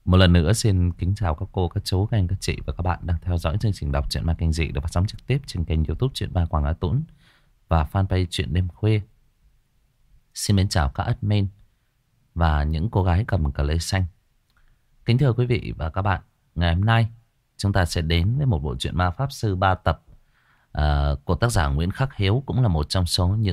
Một lần nữa xin kính chào các cô, các chú, các anh, các chị và các bạn đang theo dõi chương trình đọc truyện ma kinh dị được phát sóng trực tiếp trên kênh YouTube Truyện Ma Quảng Á Tũng và fanpage Truyện Đêm Khuya. Xin mến chào các admin và những cô gái cầm cờ lê xanh. Kính thưa quý vị và các bạn, ngày hôm nay chúng ta sẽ đến với một bộ truyện ma pháp sư 3 tập của tác giả Nguyễn Khắc Hiếu, cũng là một trong số những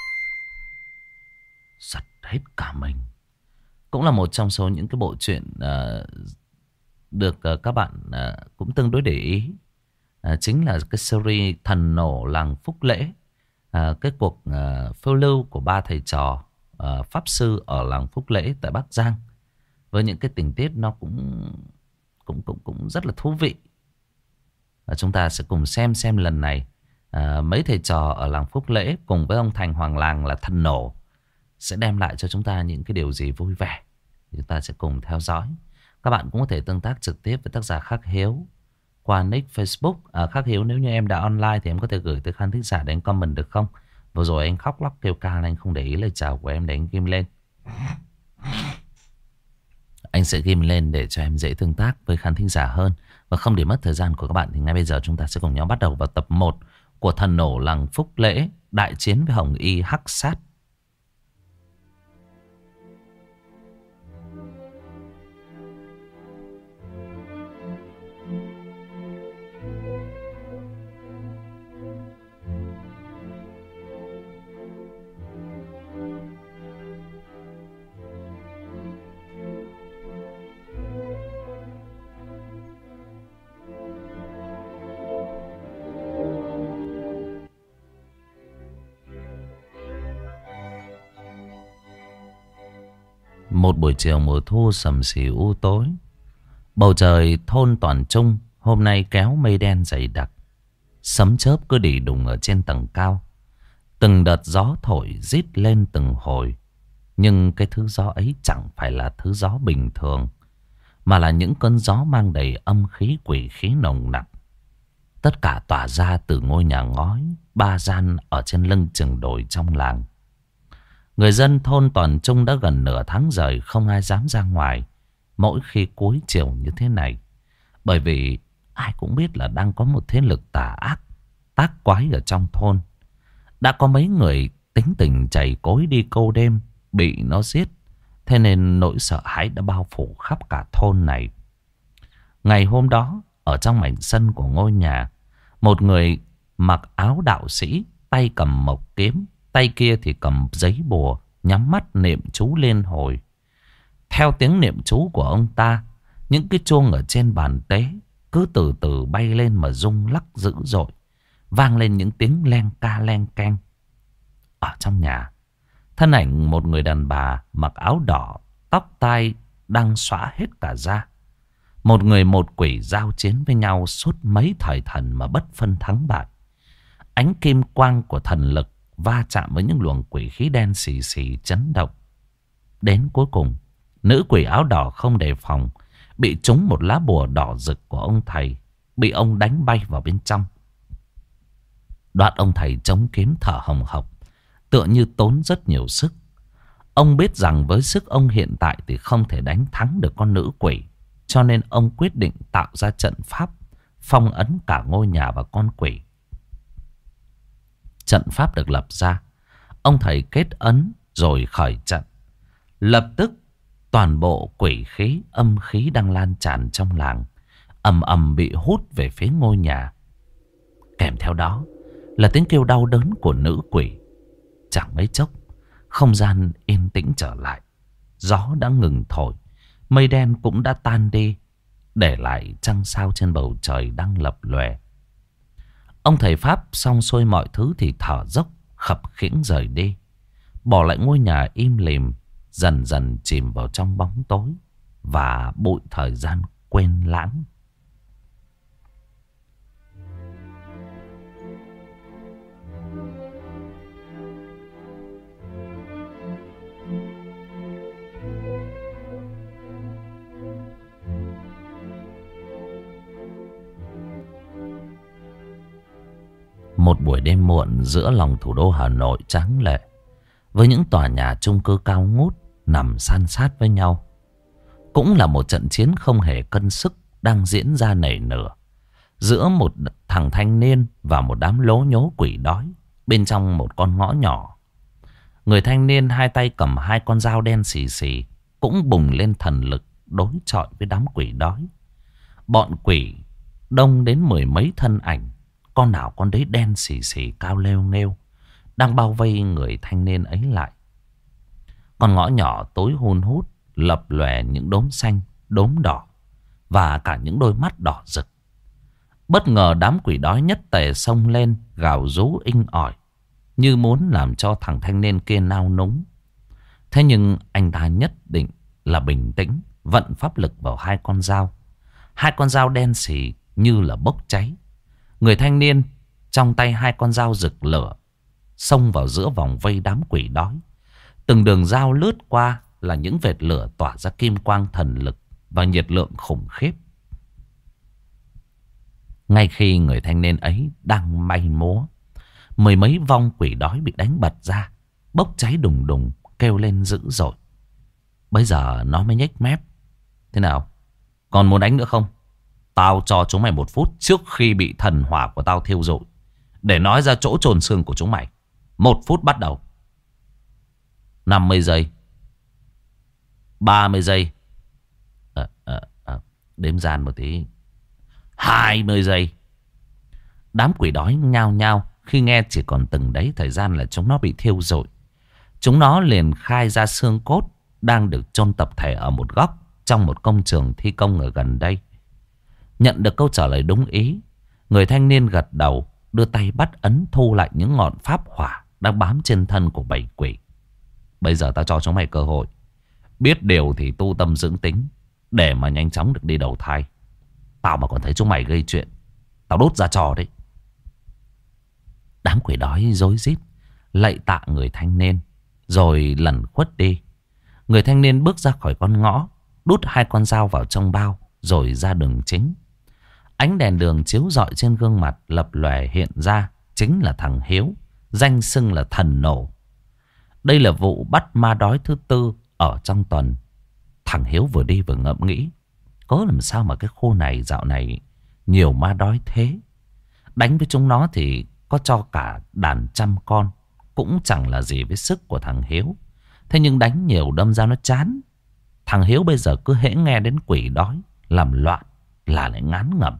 giật hết cả mình. Cũng là một trong số những cái bộ truyện được các bạn cũng tương đối để ý. Chính là cái series Thần Nổ Làng Phúc Lễ. Cái cuộc phiêu lưu của ba thầy trò pháp sư ở làng Phúc Lễ tại Bắc Giang. Với những cái tình tiết nó cũng rất là thú vị. Chúng ta sẽ cùng xem lần này mấy thầy trò ở làng Phúc Lễ cùng với ông Thành Hoàng Làng là Thần Nổ sẽ đem lại cho chúng ta những cái điều gì vui vẻ. Chúng ta sẽ cùng theo dõi. Các bạn cũng có thể tương tác trực tiếp với tác giả Khắc Hiếu qua nick Facebook. Khắc Hiếu, nếu như em đã online thì em có thể gửi tới khán thính giả để anh comment được không? Vừa rồi anh khóc lóc kêu ca anh không để ý lời chào của em để anh ghim lên. Anh sẽ ghim lên để cho em dễ tương tác với khán thính giả hơn. Và không để mất thời gian của các bạn thì ngay bây giờ chúng ta sẽ cùng nhau bắt đầu vào tập 1 của Thần Nổ Làng Phúc Lễ, đại chiến với Hồng Y Hắc Sát. Một buổi chiều mùa thu sầm sì u tối, bầu trời thôn Toàn Trung hôm nay kéo mây đen dày đặc. Sấm chớp cứ đì đùng ở trên tầng cao. Từng đợt gió thổi rít lên từng hồi. Nhưng cái thứ gió ấy chẳng phải là thứ gió bình thường, mà là những cơn gió mang đầy âm khí quỷ khí nồng nặc. Tất cả tỏa ra từ ngôi nhà ngói ba gian ở trên lưng chừng đồi trong làng. Người dân thôn Toàn Trung đã gần nửa tháng trời không ai dám ra ngoài mỗi khi cuối chiều như thế này. Bởi vì ai cũng biết là đang có một thế lực tà ác tác quái ở trong thôn. Đã có mấy người tính tình chày cối đi câu đêm bị nó giết. Thế nên nỗi sợ hãi đã bao phủ khắp cả thôn này. Ngày hôm đó, ở trong mảnh sân của ngôi nhà, một người mặc áo đạo sĩ, tay cầm mộc kiếm, tay kia thì cầm giấy bùa, nhắm mắt niệm chú liên hồi. Theo tiếng niệm chú của ông ta, những cái chuông ở trên bàn tế cứ từ từ bay lên mà rung lắc dữ dội, vang lên những tiếng len ca len keng. Ở trong nhà, thân ảnh một người đàn bà mặc áo đỏ, tóc tai đang xõa hết cả da. Một người một quỷ giao chiến với nhau suốt mấy thời thần mà bất phân thắng bại. Ánh kim quang của thần lực va chạm với những luồng quỷ khí đen xì xì chấn động. Đến cuối cùng, nữ quỷ áo đỏ không đề phòng, bị trúng một lá bùa đỏ rực của ông thầy, bị ông đánh bay vào bên trong. Đoạn ông thầy chống kiếm thở hồng hộc, tựa như tốn rất nhiều sức. Ông biết rằng với sức ông hiện tại thì không thể đánh thắng được con nữ quỷ, cho nên ông quyết định tạo ra trận pháp phong ấn cả ngôi nhà và con quỷ. Trận pháp được lập ra, ông thầy kết ấn rồi khởi trận. Lập tức toàn bộ quỷ khí, âm khí đang lan tràn trong làng ầm ầm bị hút về phía ngôi nhà. Kèm theo đó là tiếng kêu đau đớn của nữ quỷ. Chẳng mấy chốc, không gian yên tĩnh trở lại. Gió đã ngừng thổi, mây đen cũng đã tan đi, để lại trăng sao trên bầu trời đang lập lòe. Ông thầy Pháp xong xuôi mọi thứ thì thở dốc khập khiễng rời đi, bỏ lại ngôi nhà im lìm, dần dần chìm vào trong bóng tối và bụi thời gian quên lãng. Một buổi đêm muộn giữa lòng thủ đô Hà Nội tráng lệ, với những tòa nhà chung cư cao ngút nằm san sát với nhau. Cũng là một trận chiến không hề cân sức đang diễn ra nảy nở giữa một thằng thanh niên và một đám lố nhố quỷ đói bên trong một con ngõ nhỏ. Người thanh niên hai tay cầm hai con dao đen xì xì, cũng bùng lên thần lực đối chọi với đám quỷ đói. Bọn quỷ đông đến mười mấy thân ảnh, con nào con đấy đen xì xì cao lêu nghêu, đang bao vây người thanh niên ấy lại. Con ngõ nhỏ tối hun hút, lập lòe những đốm xanh, đốm đỏ và cả những đôi mắt đỏ rực. Bất ngờ đám quỷ đói nhất tề xông lên, gào rú inh ỏi, như muốn làm cho thằng thanh niên kia nao núng. Thế nhưng anh ta nhất định là bình tĩnh, vận pháp lực vào hai con dao. Hai con dao đen xì như là bốc cháy. Người thanh niên trong tay hai con dao rực lửa, xông vào giữa vòng vây đám quỷ đói. Từng đường dao lướt qua là những vệt lửa tỏa ra kim quang thần lực và nhiệt lượng khủng khiếp. Ngay khi người thanh niên ấy đang may múa, mười mấy vong quỷ đói bị đánh bật ra, bốc cháy đùng đùng, kêu lên dữ dội. Bây giờ nó mới nhếch mép. Thế nào? Còn muốn đánh nữa không? Tao cho chúng mày 1 phút trước khi bị thần hỏa của tao thiêu rụi, để nói ra chỗ chôn xương của chúng mày. 1 phút bắt đầu. 50 giây. 30 giây. Đếm gian một tí. 20 giây. Đám quỷ đói nhao nhao khi nghe chỉ còn từng đấy thời gian là chúng nó bị thiêu rụi. Chúng nó liền khai ra xương cốt đang được chôn tập thể ở một góc trong một công trường thi công ở gần đây. Nhận được câu trả lời đúng ý, người thanh niên gật đầu, đưa tay bắt ấn thu lại những ngọn pháp hỏa đang bám trên thân của bầy quỷ. Bây giờ tao cho chúng mày cơ hội. Biết điều thì tu tâm dưỡng tính, để mà nhanh chóng được đi đầu thai. Tao mà còn thấy chúng mày gây chuyện, tao đốt ra trò đấy. Đám quỷ đói rối rít lạy tạ người thanh niên, rồi lẩn khuất đi. Người thanh niên bước ra khỏi con ngõ, đút hai con dao vào trong bao, rồi ra đường chính. Ánh đèn đường chiếu rọi trên gương mặt lập lòe hiện ra chính là thằng Hiếu, danh xưng là thần nổ. Đây là vụ bắt ma đói thứ 4 ở trong tuần. Thằng Hiếu vừa đi vừa ngẫm nghĩ, có làm sao mà cái khu này dạo này nhiều ma đói thế. Đánh với chúng nó thì có cho cả đàn trăm con cũng chẳng là gì với sức của thằng Hiếu. Thế nhưng đánh nhiều đâm ra nó chán. Thằng Hiếu bây giờ cứ hễ nghe đến quỷ đói làm loạn là lại ngán ngẩm.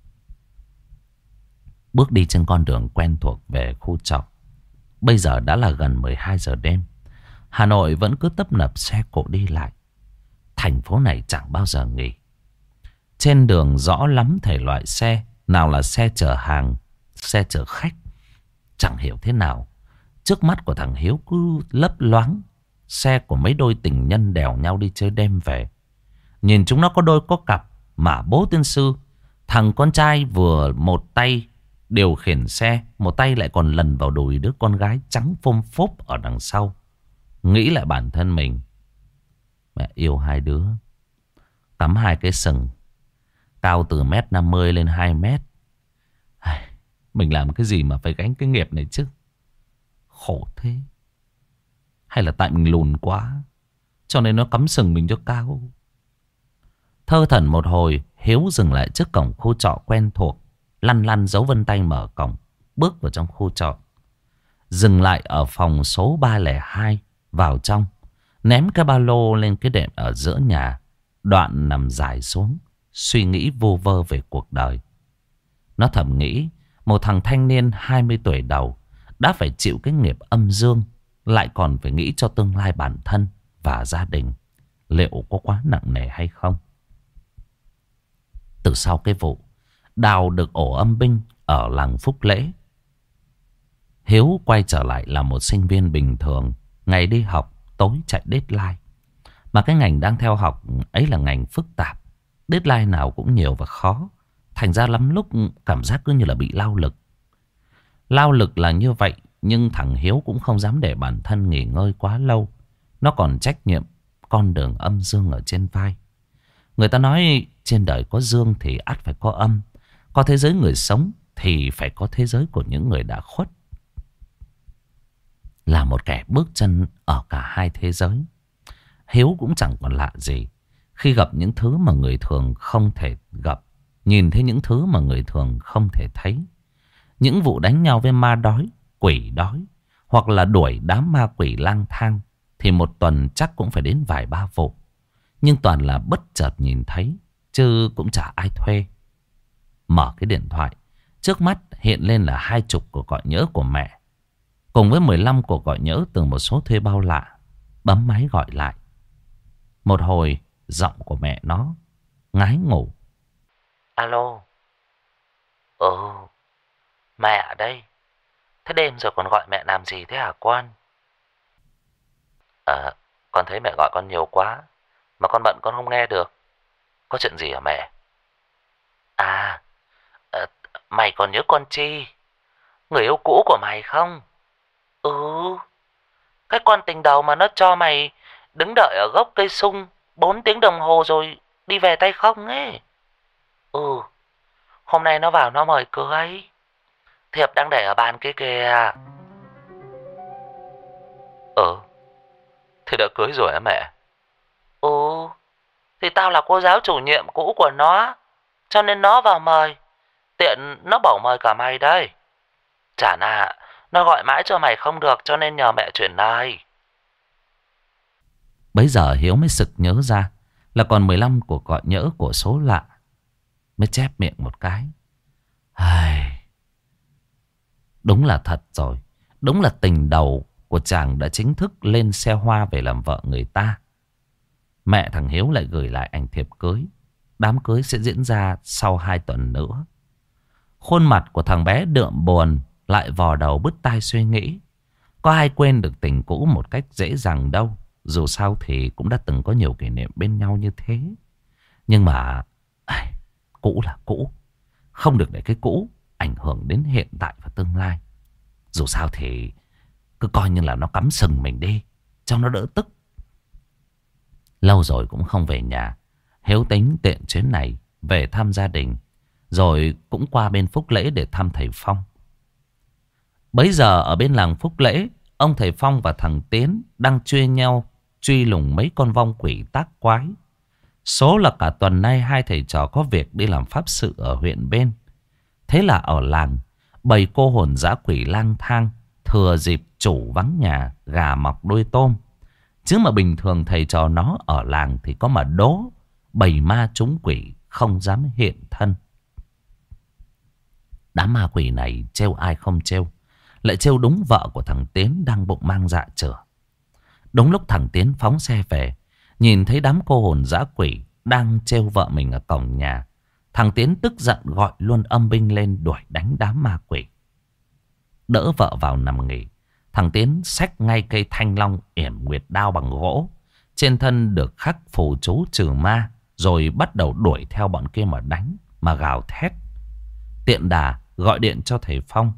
Bước đi trên con đường quen thuộc về khu trọ. Bây giờ đã là gần 12 giờ đêm. Hà Nội vẫn cứ tấp nập xe cộ đi lại. Thành phố này chẳng bao giờ nghỉ. Trên đường rõ lắm thể loại xe. Nào là xe chở hàng, xe chở khách. Chẳng hiểu thế nào, trước mắt của thằng Hiếu cứ lấp loáng xe của mấy đôi tình nhân đèo nhau đi chơi đêm về. Nhìn chúng nó có đôi có cặp, mà bố tiên sư, thằng con trai vừa một tay điều khiển xe, một tay lại còn lần vào đùi đứa con gái trắng phôm phốp ở đằng sau. Nghĩ lại bản thân mình, mẹ yêu hai đứa, cắm hai cái sừng, cao từ 1m50 lên 2m. Mình làm cái gì mà phải gánh cái nghiệp này chứ? Khổ thế. Hay là tại mình lùn quá, cho nên nó cắm sừng mình cho cao. Thơ thẩn một hồi, Hiếu dừng lại trước cổng khu trọ quen thuộc, lăn lăn dấu vân tay mở cổng, bước vào trong khu trọ. Dừng lại ở phòng số 302, vào trong, ném cái ba lô lên cái đệm ở giữa nhà, đoạn nằm dài xuống, suy nghĩ vô vơ về cuộc đời. Nó thầm nghĩ, một thằng thanh niên 20 tuổi đầu đã phải chịu cái nghiệp âm dương, lại còn phải nghĩ cho tương lai bản thân và gia đình, liệu có quá nặng nề hay không? Từ sau cái vụ đào được ổ âm binh ở làng Phúc Lễ, Hiếu quay trở lại là một sinh viên bình thường, ngày đi học, tối chạy deadline. Mà cái ngành đang theo học ấy là ngành phức tạp, deadline nào cũng nhiều và khó. Thành ra lắm lúc cảm giác cứ như là bị lao lực. Lao lực là như vậy, nhưng thằng Hiếu cũng không dám để bản thân nghỉ ngơi quá lâu. Nó còn trách nhiệm con đường âm dương ở trên vai. Người ta nói trên đời có dương thì ắt phải có âm. Có thế giới người sống thì phải có thế giới của những người đã khuất. Là một kẻ bước chân ở cả hai thế giới, Hiếu cũng chẳng còn lạ gì Khi gặp những thứ mà người thường không thể gặp, nhìn thấy những thứ mà người thường không thể thấy, những vụ đánh nhau với ma đói, quỷ đói, hoặc là đuổi đám ma quỷ lang thang, thì một tuần chắc cũng phải đến vài ba vụ. Nhưng toàn là bất chợt nhìn thấy, chứ cũng chả ai thuê. Mở cái điện thoại, trước mắt hiện lên là 20 cuộc gọi nhỡ của mẹ, cùng với 15 cuộc gọi nhỡ từ một số thuê bao lạ. Bấm máy gọi lại. Một hồi, giọng của mẹ nó ngái ngủ. Alo. Mẹ ở đây. Thế đêm rồi còn gọi mẹ làm gì thế hả con? Con thấy mẹ gọi con nhiều quá, mà con bận con không nghe được. Có chuyện gì hả mẹ? Mày còn nhớ con Chi, người yêu cũ của mày không? Cái con tình đầu mà nó cho mày đứng đợi ở gốc cây sung 4 tiếng đồng hồ rồi đi về tay không ấy. Hôm nay nó vào nó mời cưới. Thiệp đang để ở bàn kia kìa. Thì đã cưới rồi hả mẹ? Thì tao là cô giáo chủ nhiệm cũ của nó, cho nên nó vào mời. Tiện nó bảo mời cả mày đây. Chả nà, nó gọi mãi cho mày không được, cho nên nhờ mẹ chuyển lời. Bấy giờ Hiếu mới sực nhớ ra là còn 15 cuộc gọi nhỡ của số lạ. Mới chép miệng một cái. Đúng là thật rồi. Đúng là tình đầu của chàng đã chính thức lên xe hoa về làm vợ người ta. Mẹ thằng Hiếu lại gửi lại ảnh thiệp cưới. Đám cưới sẽ diễn ra sau 2 tuần nữa. Khuôn mặt của thằng bé đượm buồn, lại vò đầu bứt tai suy nghĩ. Có ai quên được tình cũ một cách dễ dàng đâu. Dù sao thì cũng đã từng có nhiều kỷ niệm bên nhau như thế. Nhưng mà cũ là cũ, không được để cái cũ ảnh hưởng đến hiện tại và tương lai. Dù sao thì cứ coi như là nó cắm sừng mình đi, cho nó đỡ tức. Lâu rồi cũng không về nhà, Hiếu tính tiện chuyến này về thăm gia đình, rồi cũng qua bên Phúc Lễ để thăm thầy Phong. Bấy giờ ở bên làng Phúc Lễ, ông thầy Phong và thằng Tiến đang truy lùng mấy con vong quỷ tác quái. Số là cả tuần nay hai thầy trò có việc đi làm pháp sự ở huyện bên. Thế là ở làng, bầy cô hồn dã quỷ lang thang, thừa dịp chủ vắng nhà, gà mọc đuôi tôm. Chứ mà bình thường thầy trò nó ở làng thì có mà đố, bầy ma trúng quỷ không dám hiện thân. Đám ma quỷ này trêu ai không trêu, lại trêu đúng vợ của thằng Tiến đang bụng mang dạ chửa. Đúng lúc thằng Tiến phóng xe về, nhìn thấy đám cô hồn dã quỷ đang trêu vợ mình ở cổng nhà, thằng Tiến tức giận gọi luôn âm binh lên đuổi đánh đám ma quỷ. Đỡ vợ vào nằm nghỉ, thằng Tiến xách ngay cây thanh long yểm nguyệt đao bằng gỗ, trên thân được khắc phù chú trừ ma, rồi bắt đầu đuổi theo bọn kia mà đánh, mà gào thét. Tiện đà gọi điện cho thầy Phong.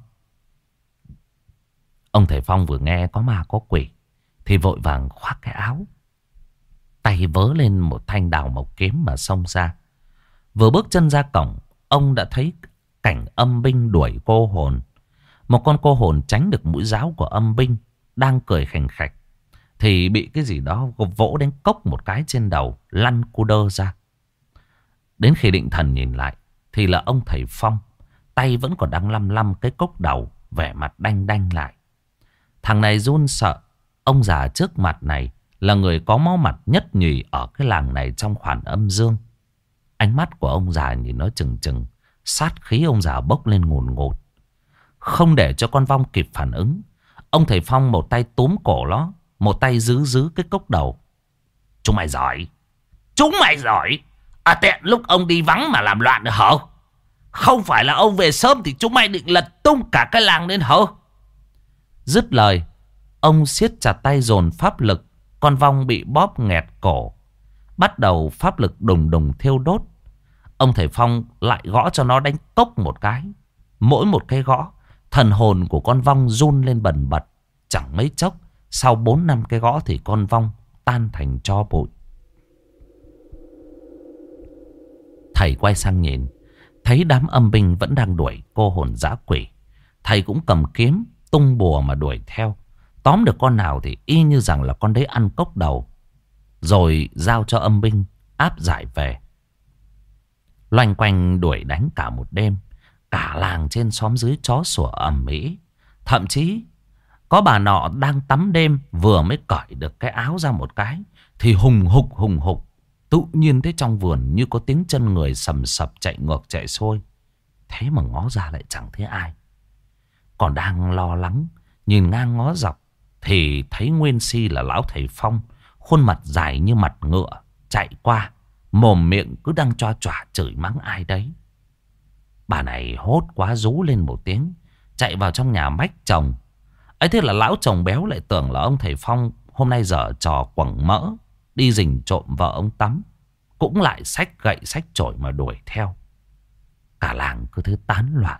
Ông thầy Phong vừa nghe có ma có quỷ thì vội vàng khoác cái áo, tay vớ lên một thanh đào mộc kiếm mà xông ra. Vừa bước chân ra cổng, ông đã thấy cảnh âm binh đuổi cô hồn. Một con cô hồn tránh được mũi giáo của âm binh, đang cười khành khạch, thì bị cái gì đó vỗ đánh cốc một cái trên đầu, lăn cu đơ ra. Đến khi định thần nhìn lại thì là ông thầy Phong, tay vẫn còn đang lăm lăm cái cốc đầu, vẻ mặt đanh đanh lại. Thằng này run sợ. Ông già trước mặt này là người có máu mặt nhất nhì ở cái làng này trong khoản âm dương. Ánh mắt của ông già nhìn nó chừng chừng, sát khí ông già bốc lên ngùn ngụt. Không để cho con vong kịp phản ứng, ông thầy Phong một tay túm cổ nó, một tay giữ cái cốc đầu. Chúng mày giỏi, chúng mày giỏi. Tiện lúc ông đi vắng mà làm loạn nữa hả? Không phải là ông về sớm thì chúng mày định lật tung cả cái làng lên hả? Dứt lời, ông siết chặt tay dồn pháp lực. Con vong bị bóp nghẹt cổ, bắt đầu pháp lực đùng đùng thiêu đốt. Ông thầy Phong lại gõ cho nó đánh cốc một cái. Mỗi một cái gõ, thần hồn của con vong run lên bần bật. Chẳng mấy chốc, sau 4-5 cái gõ thì con vong tan thành tro bụi. Thầy quay sang nhìn, thấy đám âm binh vẫn đang đuổi cô hồn dã quỷ. Thầy cũng cầm kiếm tung bùa mà đuổi theo. Tóm được con nào thì y như rằng là con đấy ăn cốc đầu, rồi giao cho âm binh áp giải về. Loanh quanh đuổi đánh cả một đêm. Cả làng trên xóm dưới chó sủa ầm ĩ. Thậm chí có bà nọ đang tắm đêm, vừa mới cởi được cái áo ra một cái thì hùng hục. Tự nhiên thấy trong vườn như có tiếng chân người sầm sập chạy ngược chạy xuôi. Thế mà ngó ra lại chẳng thấy ai. Còn đang lo lắng nhìn ngang ngó dọc thì thấy nguyên si là lão thầy Phong, khuôn mặt dài như mặt ngựa, chạy qua, mồm miệng cứ đang choa choả chửi mắng ai đấy. Bà này hốt quá rú lên một tiếng, chạy vào trong nhà mách chồng. Ấy thế là lão chồng béo lại tưởng là ông thầy Phong hôm nay giở trò quẳng mỡ, đi rình trộm vợ ông tắm. Cũng lại xách gậy xách chổi mà đuổi theo. Cả làng cứ thế tán loạn.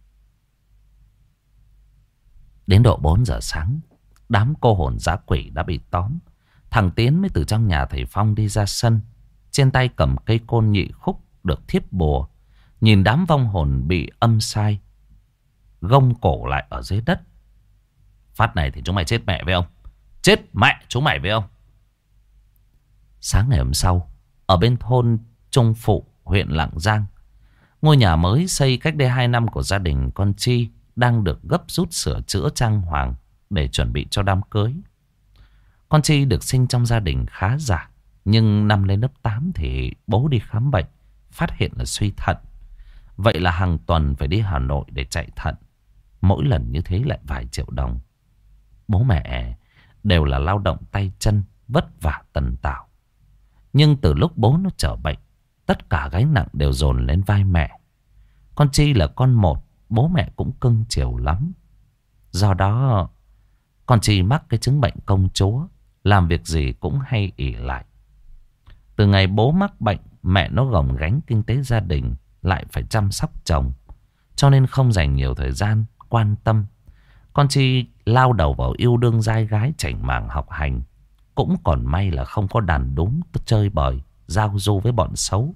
Đến độ 4 giờ sáng, đám cô hồn dã quỷ đã bị tóm. Thằng Tiến mới từ trong nhà thầy Phong đi ra sân, trên tay cầm cây côn nhị khúc được thiếp bùa. Nhìn đám vong hồn bị âm sai, gông cổ lại ở dưới đất. Phát này thì chúng mày chết mẹ với ông. Chết mẹ chúng mày với ông. Sáng ngày hôm sau, ở bên thôn Trung Phụ, huyện Lạng Giang, ngôi nhà mới xây cách đây 2 năm của gia đình con Chi đang được gấp rút sửa chữa trang hoàng để chuẩn bị cho đám cưới. Con Chi được sinh trong gia đình khá giả, nhưng năm lên lớp 8 thì bố đi khám bệnh, phát hiện là suy thận. Vậy là hàng tuần phải đi Hà Nội để chạy thận. Mỗi lần như thế lại vài triệu đồng. Bố mẹ đều là lao động tay chân, vất vả tần tảo. Nhưng từ lúc bố nó trở bệnh, tất cả gánh nặng đều dồn lên vai mẹ. Con Chi là con một, bố mẹ cũng cưng chiều lắm. Do đó con Chi mắc cái chứng bệnh công chúa, làm việc gì cũng hay ỷ lại. Từ ngày bố mắc bệnh, mẹ nó gồng gánh kinh tế gia đình, lại phải chăm sóc chồng, cho nên không dành nhiều thời gian quan tâm. Con Chi lao đầu vào yêu đương trai gái, chảnh mảng học hành. Cũng còn may là không có đàn đúng chơi bời, giao du với bọn xấu.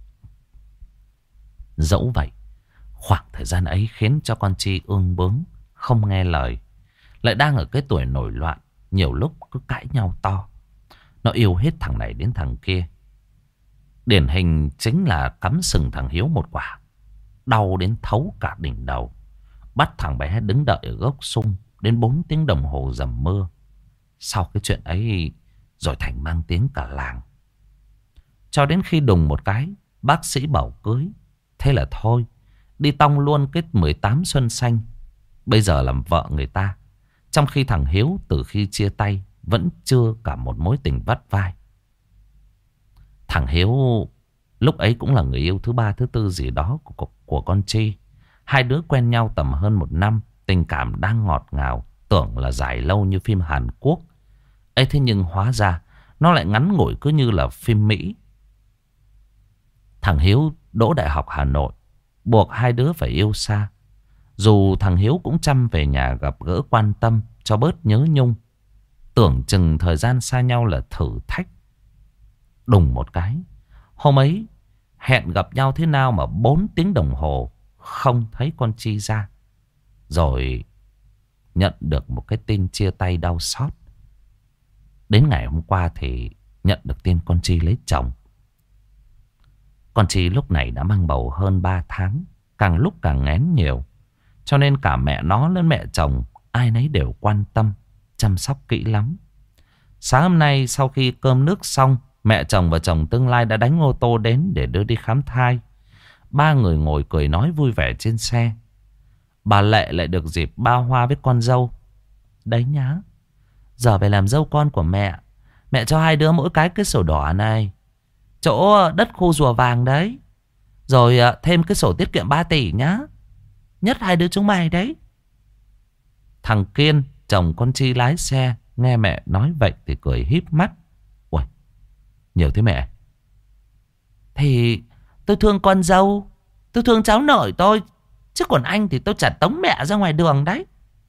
Dẫu vậy, khoảng thời gian ấy khiến cho con Chi ương bướng, không nghe lời. Lại đang ở cái tuổi nổi loạn, nhiều lúc cứ cãi nhau to. Nó yêu hết thằng này đến thằng kia. Điển hình chính là cắm sừng thằng Hiếu một quả, đau đến thấu cả đỉnh đầu. Bắt thằng bé đứng đợi ở gốc sung đến 4 tiếng đồng hồ dầm mưa. Sau cái chuyện ấy rồi thành mang tiếng cả làng. Cho đến khi đùng một cái, bác sĩ bảo cưới. Thế là thôi, đi tong luôn cái 18 xuân xanh. Bây giờ làm vợ người ta. Trong khi thằng Hiếu từ khi chia tay vẫn chưa cả một mối tình vắt vai. Thằng Hiếu lúc ấy cũng là người yêu thứ 3, thứ 4 gì đó của con Chi. Hai đứa quen nhau tầm hơn 1 năm. Tình cảm đang ngọt ngào, tưởng là dài lâu như phim Hàn Quốc. Ấy thế nhưng hóa ra nó lại ngắn ngủi cứ như là phim Mỹ. Thằng Hiếu đỗ đại học Hà Nội, buộc hai đứa phải yêu xa. Dù thằng Hiếu cũng chăm về nhà gặp gỡ quan tâm cho bớt nhớ nhung. Tưởng chừng thời gian xa nhau là thử thách. Đùng một cái, hôm ấy hẹn gặp nhau thế nào mà 4 tiếng đồng hồ không thấy con Chi ra. Rồi nhận được một cái tin chia tay đau xót. Đến ngày hôm qua thì nhận được tin con Chi lấy chồng. Con Chi lúc này đã mang bầu hơn 3 tháng, càng lúc càng nghén nhiều. Cho nên cả mẹ nó lẫn mẹ chồng ai nấy đều quan tâm, chăm sóc kỹ lắm. Sáng hôm nay sau khi cơm nước xong, mẹ chồng và chồng tương lai đã đánh ô tô đến để đưa đi khám thai. 3 người ngồi cười nói vui vẻ trên xe. Bà Lệ lại được dịp bao hoa với con dâu. Đấy nhá, giờ về làm dâu con của mẹ. Mẹ cho hai đứa mỗi cái sổ đỏ này, chỗ đất khu rùa vàng đấy. Rồi thêm cái sổ tiết kiệm 3 tỷ nhá. Nhất hai đứa chúng mày đấy. Thằng Kiên, chồng con Chi lái xe, nghe mẹ nói vậy thì cười híp mắt. Ui, nhiều thế mẹ? Thì tôi thương con dâu, tôi thương cháu nội tôi. Chứ còn anh thì tôi chả tống mẹ ra ngoài đường đấy.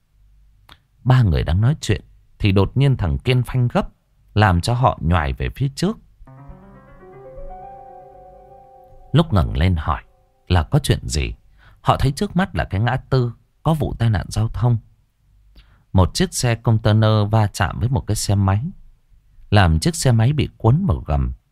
3 người đang nói chuyện thì đột nhiên thằng Kiên phanh gấp, làm cho họ nhoài về phía trước. Lúc ngẩng lên hỏi là có chuyện gì, họ thấy trước mắt là cái ngã tư có vụ tai nạn giao thông. Một chiếc xe container va chạm với một cái xe máy, làm chiếc xe máy bị cuốn vào gầm.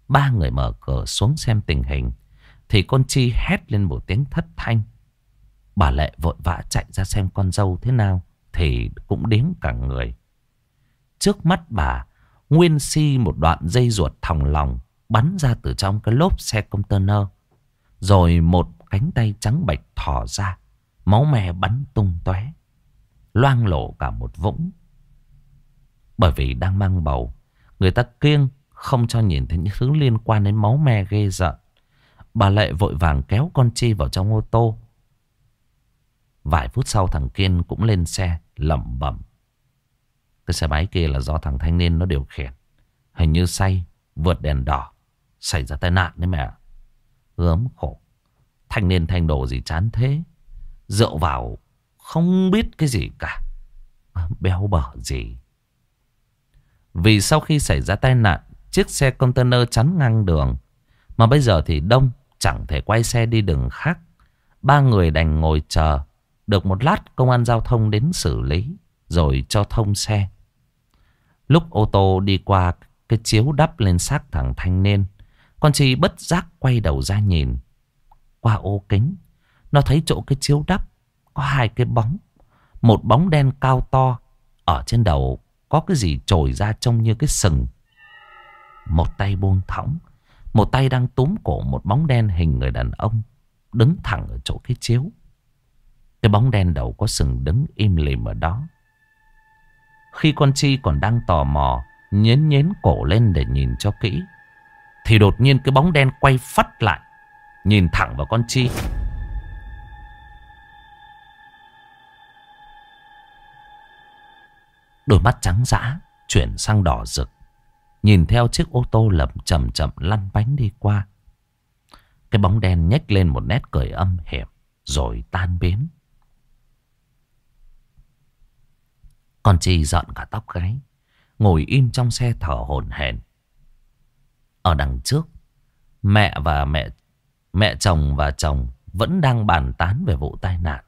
Ba người mở cửa xuống xem tình hình thì con Chi hét lên một tiếng thất thanh. Bà Lệ vội vã chạy ra xem con dâu thế nào thì cũng điếng cả người. Trước mắt bà nguyên si một đoạn dây ruột thòng lọng bắn ra từ trong cái lốp xe container. Rồi một cánh tay trắng bệch thò ra, máu me bắn tung tóe, loang lổ cả một vũng. Bởi vì đang mang bầu, người ta kiêng không cho nhìn thấy những thứ liên quan đến máu me ghê rợn. Bà Lệ vội vàng kéo con Chi vào trong ô tô. Vài phút sau thằng Kiên cũng lên xe lẩm bẩm. Cái xe máy kia là do thằng thanh niên nó điều khiển. Hình như say, vượt đèn đỏ, xảy ra tai nạn đấy mẹ. Gớm khổ. Thanh niên thanh đồ gì chán thế. Rượu vào không biết cái gì cả. Béo bở gì. Vì sau khi xảy ra tai nạn, chiếc xe container chắn ngang đường. Mà bây giờ thì đông, chẳng thể quay xe đi đường khác. Ba người đành ngồi chờ. Được một lát công an giao thông đến xử lý, rồi cho thông xe. Lúc ô tô đi qua cái chiếu đắp lên xác thằng thanh niên, con Chi bất giác quay đầu ra nhìn. Qua ô kính, nó thấy chỗ cái chiếu đắp có hai cái bóng. Một bóng đen cao to, ở trên đầu có cái gì trồi ra trông như cái sừng. Một tay buông thõng, một tay đang túm cổ một bóng đen hình người đàn ông, đứng thẳng ở chỗ cái chiếu. Cái bóng đen đầu có sừng đứng im lìm ở đó. Khi con Chi còn đang tò mò nhến nhến cổ lên để nhìn cho kỹ, thì đột nhiên cái bóng đen quay phắt lại, nhìn thẳng vào con Chi. Đôi mắt trắng dã chuyển sang đỏ rực, nhìn theo chiếc ô tô chậm chậm lăn bánh đi qua. Cái bóng đen nhếch lên một nét cười âm hiểm rồi tan biến. Con Chi giận cả tóc gáy, ngồi im trong xe thở hổn hển. Ở đằng trước, mẹ chồng và chồng vẫn đang bàn tán về vụ tai nạn.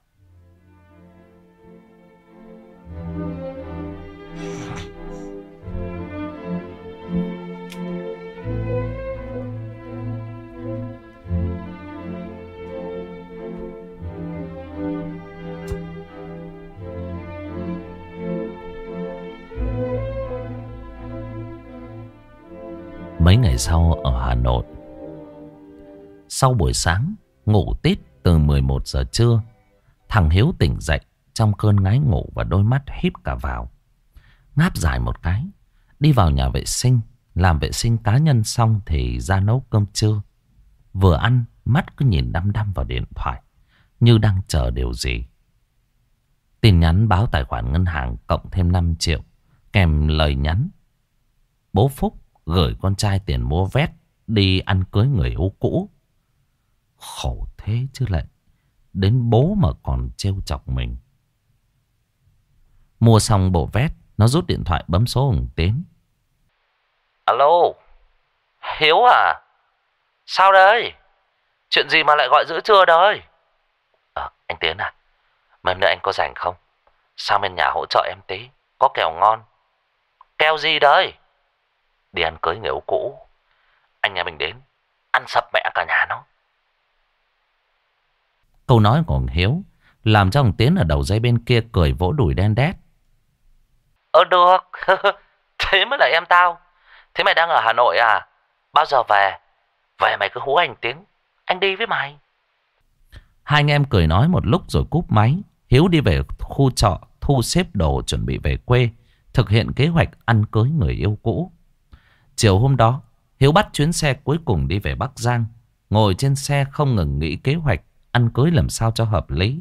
Mấy ngày sau ở Hà Nội, sau buổi sáng ngủ tít từ 11 giờ trưa, thằng Hiếu tỉnh dậy trong cơn ngái ngủ và đôi mắt híp cả vào. Ngáp dài một cái, đi vào nhà vệ sinh, làm vệ sinh cá nhân xong thì ra nấu cơm trưa. Vừa ăn, mắt cứ nhìn đăm đăm vào điện thoại, như đang chờ điều gì. Tin nhắn báo tài khoản ngân hàng cộng thêm 5 triệu, kèm lời nhắn: bố Phúc gửi con trai tiền mua vét đi ăn cưới người yêu cũ. Khổ thế chứ lại, đến bố mà còn trêu chọc mình. Mua xong bộ vét, nó rút điện thoại bấm số ông Tiến. Alo, Hiếu à? Sao đấy? Chuyện gì mà lại gọi giữa trưa đấy? Anh Tiến à, mấy hôm nữa anh có rảnh không? Sang bên nhà hỗ trợ em tí, có kẹo ngon. Kẹo gì đấy? Đi ăn cưới người yêu cũ. Anh nhà mình đến, ăn sập mẹ cả nhà nó. Câu nói của ông Hiếu làm cho ông Tiến ở đầu dây bên kia cười vỗ đùi đen đét. Được. Thế mới là em tao. Thế mày đang ở Hà Nội à? Bao giờ về? Về mày cứ hú anh Tiến, anh đi với mày. Hai anh em cười nói một lúc rồi cúp máy. Hiếu đi về khu trọ thu xếp đồ chuẩn bị về quê, thực hiện kế hoạch ăn cưới người yêu cũ. Chiều hôm đó, Hiếu bắt chuyến xe cuối cùng đi về Bắc Giang. Ngồi trên xe không ngừng nghĩ kế hoạch ăn cưới làm sao cho hợp lý.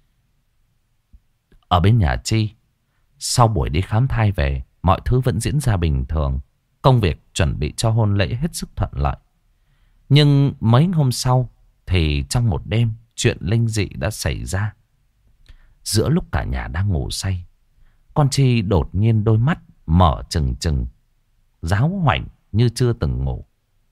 Ở bên nhà Chi, sau buổi đi khám thai về, mọi thứ vẫn diễn ra bình thường. Công việc chuẩn bị cho hôn lễ hết sức thuận lợi. Nhưng mấy hôm sau thì trong một đêm, chuyện linh dị đã xảy ra. Giữa lúc cả nhà đang ngủ say, con Chi đột nhiên đôi mắt mở trừng trừng, giáo hoảnh như chưa từng ngủ.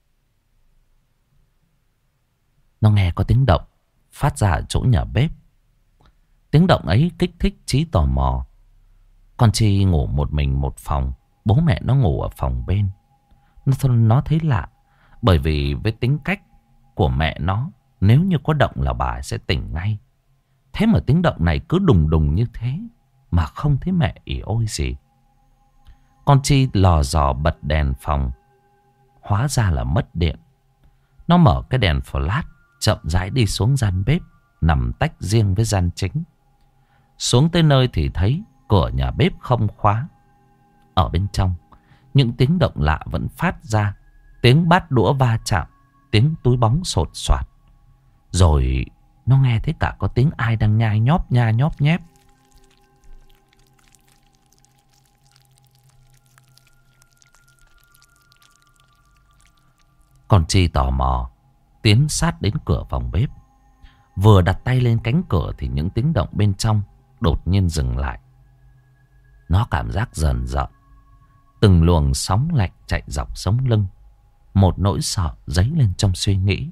Nó nghe có tiếng động phát ra ở chỗ nhà bếp. Tiếng động ấy kích thích trí tò mò. Con Chi ngủ một mình một phòng, bố mẹ nó ngủ ở phòng bên. Nó thấy lạ, Bởi vì với tính cách của mẹ nó, nếu như có động là bà sẽ tỉnh ngay. Thế mà tiếng động này cứ đùng đùng như thế mà không thấy mẹ ỉ ôi gì. Con Chi lò dò bật đèn phòng. Hóa ra là mất điện. Nó mở cái đèn flash, chậm rãi đi xuống gian bếp, nằm tách riêng với gian chính. Xuống tới nơi thì thấy cửa nhà bếp không khóa. Ở bên trong, những tiếng động lạ vẫn phát ra. Tiếng bát đũa va chạm, tiếng túi bóng sột soạt. Rồi nó nghe thấy cả có tiếng ai đang nhai nhóp nha nhóp nhép. Con Chi tò mò tiến sát đến cửa phòng bếp. Vừa đặt tay lên cánh cửa thì những tiếng động bên trong đột nhiên dừng lại. Nó cảm giác rờn rợn. Từng luồng sóng lạnh chạy dọc sống lưng. Một nỗi sợ dấy lên trong suy nghĩ.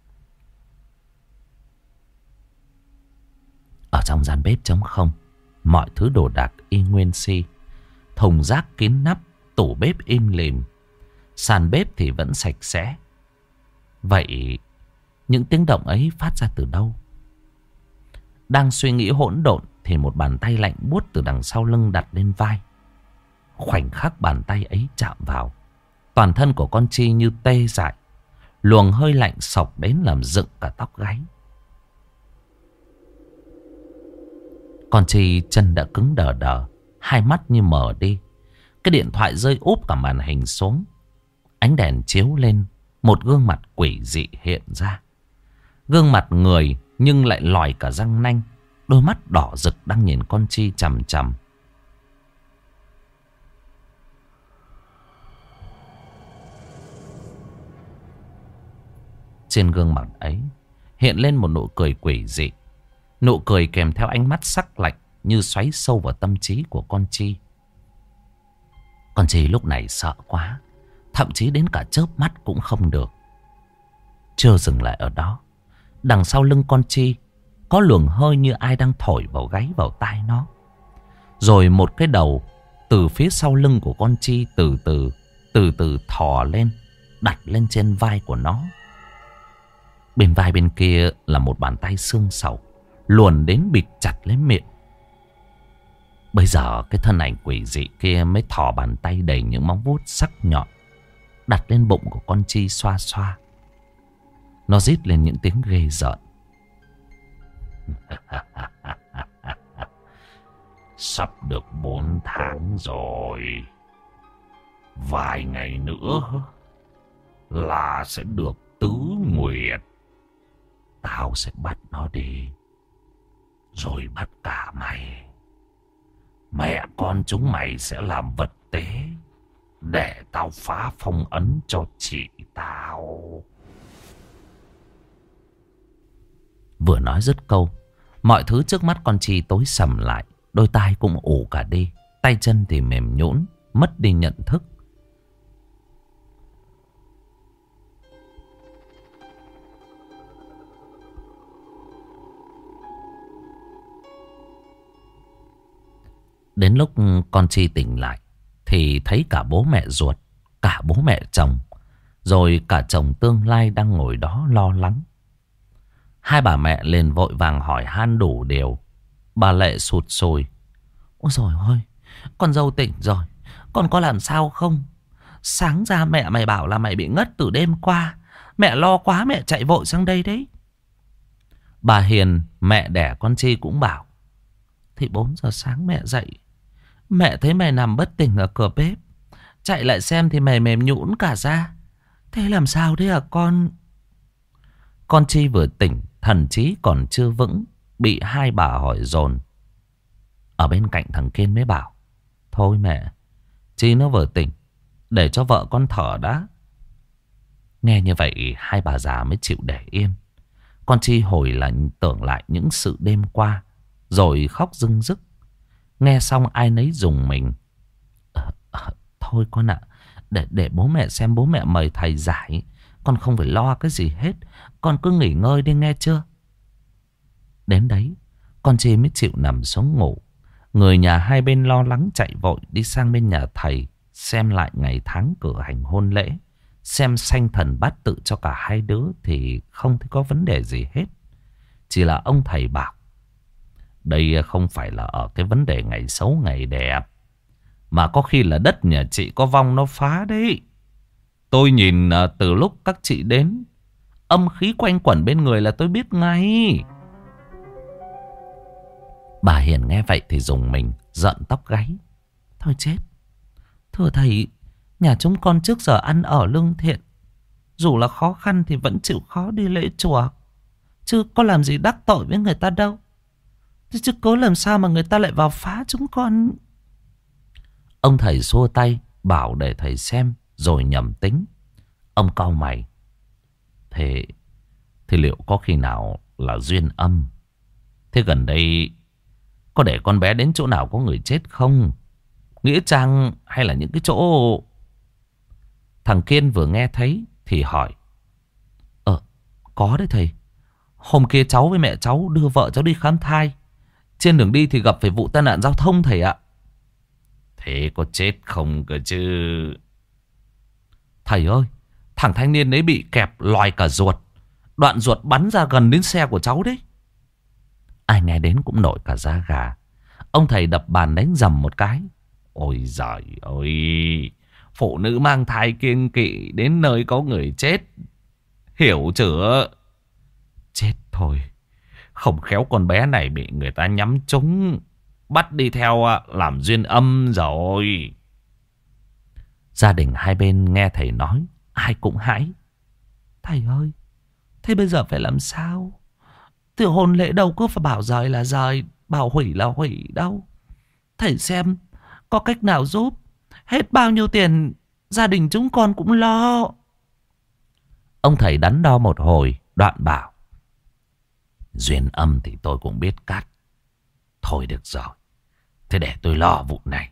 Ở trong gian bếp trống không. Mọi thứ đồ đạc y nguyên si. Thùng rác kín nắp, tủ bếp im lìm. Sàn bếp thì vẫn sạch sẽ. Vậy những tiếng động ấy phát ra từ đâu? Đang suy nghĩ hỗn độn thì một bàn tay lạnh buốt từ đằng sau lưng đặt lên vai. Khoảnh khắc bàn tay ấy chạm vào, toàn thân của con Chi như tê dại. Luồng hơi lạnh xộc đến làm dựng cả tóc gáy. Con Chi chân đã cứng đờ đờ, hai mắt như mở đi. Cái điện thoại rơi úp cả màn hình xuống. Ánh đèn chiếu lên, một gương mặt quỷ dị hiện ra. Gương mặt người nhưng lại lòi cả răng nanh. Đôi mắt đỏ rực đang nhìn con Chi chằm chằm. Trên gương mặt ấy hiện lên một nụ cười quỷ dị. Nụ cười kèm theo ánh mắt sắc lạnh như xoáy sâu vào tâm trí của con Chi. Con Chi lúc này sợ quá, thậm chí đến cả chớp mắt cũng không được. Chưa dừng lại ở đó, đằng sau lưng con Chi có luồng hơi như ai đang thổi vào gáy vào tai nó. Rồi một cái đầu từ phía sau lưng của con Chi từ từ thò lên, đặt lên trên vai của nó. Bên vai bên kia là một bàn tay xương sầu, luồn đến bịt chặt lấy miệng. Bây giờ cái thân ảnh quỷ dị kia mới thò bàn tay đầy những móng vuốt sắc nhọn, đặt lên bụng của con Chi xoa xoa. Nó rít lên những tiếng ghê rợn. Sắp được 4 tháng rồi. Vài ngày nữa là sẽ được tứ nguyệt. Tao sẽ bắt nó đi, rồi bắt cả mày. Mẹ con chúng mày sẽ làm vật tế để tao phá phong ấn cho chị tao. Vừa nói dứt câu, mọi thứ trước mắt con Chi tối sầm lại. Đôi tai cũng ù cả đi, tay chân thì mềm nhũn, mất đi nhận thức. Đến lúc con Chi tỉnh lại thì thấy cả bố mẹ ruột, cả bố mẹ chồng, rồi cả chồng tương lai đang ngồi đó lo lắng. Hai bà mẹ liền vội vàng hỏi han đủ điều. Bà Lệ sụt sùi. Ôi dồi ôi, con dâu tỉnh rồi, con có làm sao không? Sáng ra mẹ mày bảo là mày bị ngất từ đêm qua. Mẹ lo quá mẹ chạy vội sang đây đấy. Bà Hiền, mẹ đẻ con Chi cũng bảo. Thì 4 giờ sáng mẹ dậy, mẹ thấy mày nằm bất tỉnh ở cửa bếp. Chạy lại xem thì mày mềm nhũn cả ra. Thế làm sao đấy hả con? Con Chi vừa tỉnh, thần trí còn chưa vững, bị hai bà hỏi dồn. Ở bên cạnh thằng Kiên mới bảo. Thôi mẹ, Chi nó vừa tỉnh, để cho vợ con thở đã. Nghe như vậy hai bà già mới chịu để yên. Con Chi hồi là tưởng lại những sự đêm qua, rồi khóc rưng rức. Nghe xong ai nấy rùng mình. Thôi con ạ, để bố mẹ xem bố mẹ mời thầy giải. Con không phải lo cái gì hết, con cứ nghỉ ngơi đi nghe chưa? Đến đấy, con Chi mới chịu nằm xuống ngủ. Người nhà hai bên lo lắng chạy vội đi sang bên nhà thầy xem lại ngày tháng cử hành hôn lễ, xem sanh thần bát tự cho cả hai đứa thì không thấy có vấn đề gì hết. Chỉ là ông thầy bảo đây không phải là ở cái vấn đề ngày xấu ngày đẹp, mà có khi là đất nhà chị có vong nó phá đấy. Tôi nhìn từ lúc các chị đến, âm khí quanh quẩn bên người là tôi biết ngay. Bà Hiền nghe vậy thì rùng mình, giận tóc gáy. Thôi chết. Thưa thầy, nhà chúng con trước giờ ăn ở lương thiện, dù là khó khăn thì vẫn chịu khó đi lễ chùa, chứ có làm gì đắc tội với người ta đâu. Thế chứ cố làm sao mà người ta lại vào phá chúng con. Ông thầy xua tay bảo để thầy xem rồi nhầm tính. Ông cau mày. Thế liệu có khi nào là duyên âm? Thế gần đây có để con bé đến chỗ nào có người chết không? Nghĩa trang hay là những cái chỗ... Thằng Kiên vừa nghe thấy thì hỏi. Có đấy thầy. Hôm kia cháu với mẹ cháu đưa vợ cháu đi khám thai. Trên đường đi thì gặp phải vụ tai nạn giao thông thầy ạ. Thế có chết không cơ chứ? Thầy ơi, thằng thanh niên ấy bị kẹp lòi cả ruột. Đoạn ruột bắn ra gần đến xe của cháu đấy. Ai nghe đến cũng nổi cả da gà. Ông thầy đập bàn đánh dầm một cái. Ôi giời ơi, phụ nữ mang thai kiêng kỵ đến nơi có người chết, hiểu chưa? Chết thôi, không khéo con bé này bị người ta nhắm trúng, bắt đi theo làm duyên âm rồi. Gia đình hai bên nghe thầy nói, ai cũng hãi. Thầy ơi, thế bây giờ phải làm sao? Từ hôn lễ đâu có phải bảo rời là rời, bảo hủy là hủy đâu. Thầy xem có cách nào giúp. Hết bao nhiêu tiền gia đình chúng con cũng lo. Ông thầy đắn đo một hồi, đoạn bảo. Duyên âm thì tôi cũng biết cắt. Thôi được rồi, thế để tôi lo vụ này.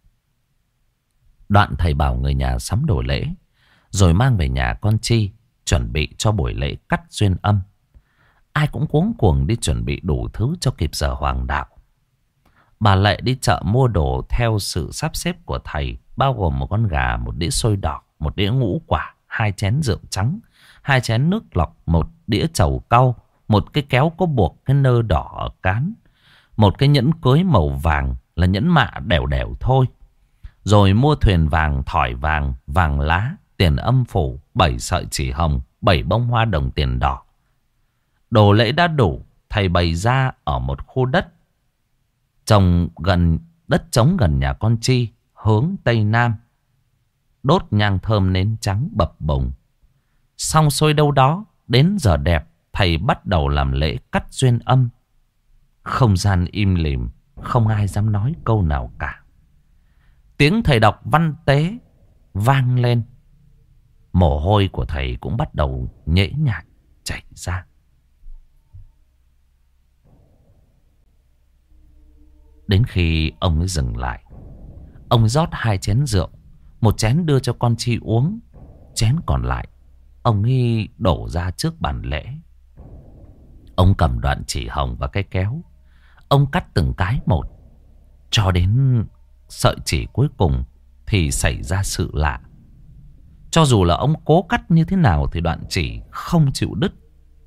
Đoạn thầy bảo người nhà sắm đồ lễ, rồi mang về nhà con Chi chuẩn bị cho buổi lễ cắt duyên âm. Ai cũng cuống cuồng đi chuẩn bị đủ thứ cho kịp giờ hoàng đạo. Bà Lệ đi chợ mua đồ theo sự sắp xếp của thầy, bao gồm một con gà, một đĩa xôi đỏ, một đĩa ngũ quả, 2 chén rượu trắng, 2 chén nước lọc, một đĩa trầu cau, một cái kéo có buộc cái nơ đỏ ở cán, một cái nhẫn cưới màu vàng là nhẫn mạ đẻo đẻo thôi. Rồi mua thuyền vàng, thỏi vàng, vàng lá, tiền âm phủ, 7 sợi chỉ hồng, 7 bông hoa đồng tiền đỏ. Đồ lễ đã đủ, thầy bày ra ở một khu đất trống gần nhà con Chi, hướng Tây Nam. Đốt nhang thơm nến trắng bập bùng. Xong xuôi đâu đó, đến giờ đẹp, thầy bắt đầu làm lễ cắt duyên âm. Không gian im lìm, không ai dám nói câu nào cả. Tiếng thầy đọc văn tế vang lên. Mồ hôi của thầy cũng bắt đầu nhễ nhại chảy ra. Đến khi ông ấy dừng lại, ông ấy rót 2 chén rượu, một chén đưa cho con Chi uống, chén còn lại ông ấy đổ ra trước bàn lễ. Ông cầm đoạn chỉ hồng và cái kéo, ông cắt từng cái một, cho đến sợi chỉ cuối cùng thì xảy ra sự lạ. Cho dù là ông cố cắt như thế nào thì đoạn chỉ không chịu đứt.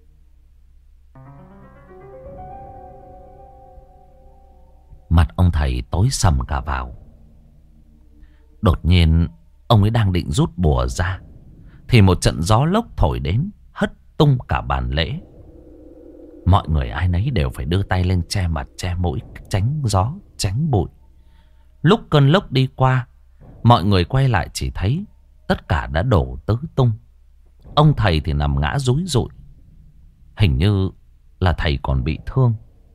Mặt ông thầy tối sầm cả vào. Đột nhiên ông ấy đang định rút bùa ra thì một trận gió lốc thổi đến, hất tung cả bàn lễ. Mọi người ai nấy đều phải đưa tay lên che mặt che mũi, tránh gió tránh bụi. Lúc cơn lốc đi qua, mọi người quay lại chỉ thấy tất cả đã đổ tứ tung. Ông thầy thì nằm ngã rúi rụi, hình như là thầy còn bị thương.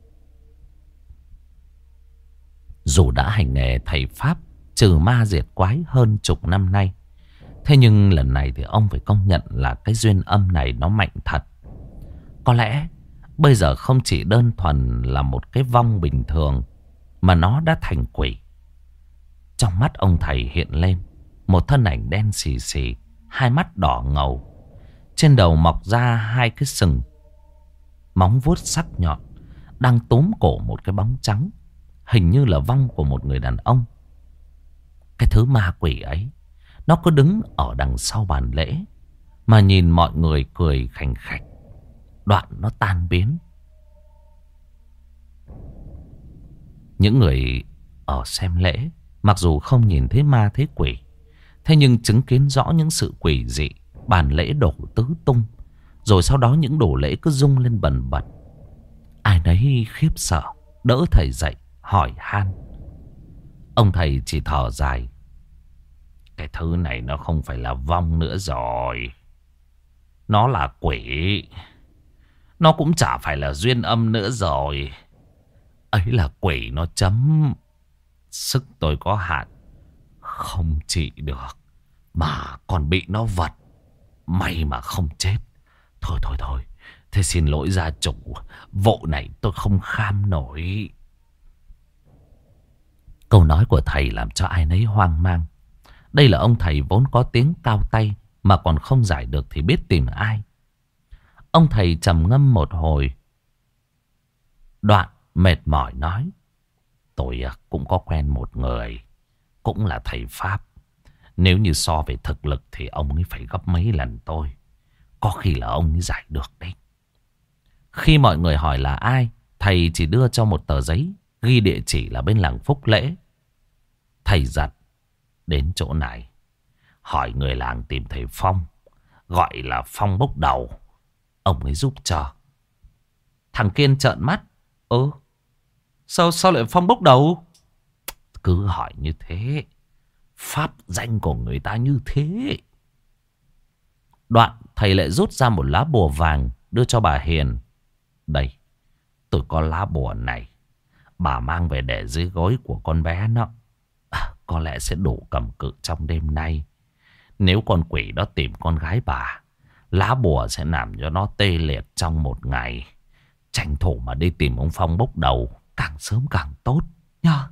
Dù đã hành nghề thầy pháp trừ ma diệt quái hơn chục năm nay, thế nhưng lần này thì ông phải công nhận là cái duyên âm này nó mạnh thật. Có lẽ bây giờ không chỉ đơn thuần là một cái vong bình thường, mà nó đã thành quỷ. Trong mắt ông thầy hiện lên một thân ảnh đen xì xì, 2 mắt đỏ ngầu, trên đầu mọc ra 2 cái sừng, móng vuốt sắc nhọn, đang túm cổ một cái bóng trắng, hình như là vong của một người đàn ông. Cái thứ ma quỷ ấy Nó cứ đứng ở đằng sau bàn lễ mà nhìn mọi người cười khành khạch. Đoạn nó tan biến. Những người ở xem lễ mặc dù không nhìn thấy ma thấy quỷ, thế nhưng chứng kiến rõ những sự quỷ dị. Bàn lễ đổ tứ tung, rồi sau đó những đồ lễ cứ rung lên bần bật. Ai nấy khiếp sợ, đỡ thầy dậy hỏi han. Ông thầy chỉ thở dài. Cái thứ này nó không phải là vong nữa rồi, nó là quỷ. Nó cũng chả phải là duyên âm nữa rồi. Ấy là quỷ nó chấm. Sức tôi có hạn, không trị được, mà còn bị nó vật. May mà không chết. Thôi, thế xin lỗi gia chủ, vụ này tôi không kham nổi. Câu nói của thầy làm cho ai nấy hoang mang. Đây là ông thầy vốn có tiếng cao tay, mà còn không giải được thì biết tìm ai. Ông thầy trầm ngâm một hồi, đoạn mệt mỏi nói. Tôi cũng có quen một người, cũng là thầy Pháp. Nếu như so về thực lực thì ông ấy phải gấp mấy lần tôi. Có khi là ông ấy giải được đấy. Khi mọi người hỏi là ai, thầy chỉ đưa cho một tờ giấy ghi địa chỉ là bên làng Phúc Lễ. Thầy dặn, đến chỗ này hỏi người làng tìm thầy Phong, gọi là Phong Bốc Đầu, ông ấy giúp cho. Thằng Kiên trợn mắt. Sao lại Phong Bốc Đầu? Cứ hỏi như thế, pháp danh của người ta như thế. Đoạn thầy lại rút ra một lá bùa vàng đưa cho bà Hiền. Đây, tôi có lá bùa này, bà mang về để dưới gối của con bé nó. Có lẽ sẽ đủ cầm cự trong đêm nay. Nếu con quỷ đó tìm con gái bà, lá bùa sẽ làm cho nó tê liệt trong một ngày. Tranh thủ mà đi tìm ông Phong Bốc Đầu, càng sớm càng tốt nha.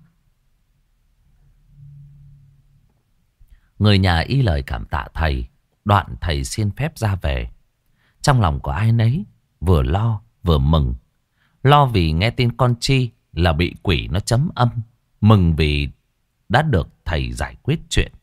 Người nhà y lời cảm tạ thầy. Đoạn thầy xin phép ra về. Trong lòng của ai nấy vừa lo vừa mừng. Lo vì nghe tin con Chi là bị quỷ nó chấm âm. Mừng vì đã được thầy giải quyết chuyện.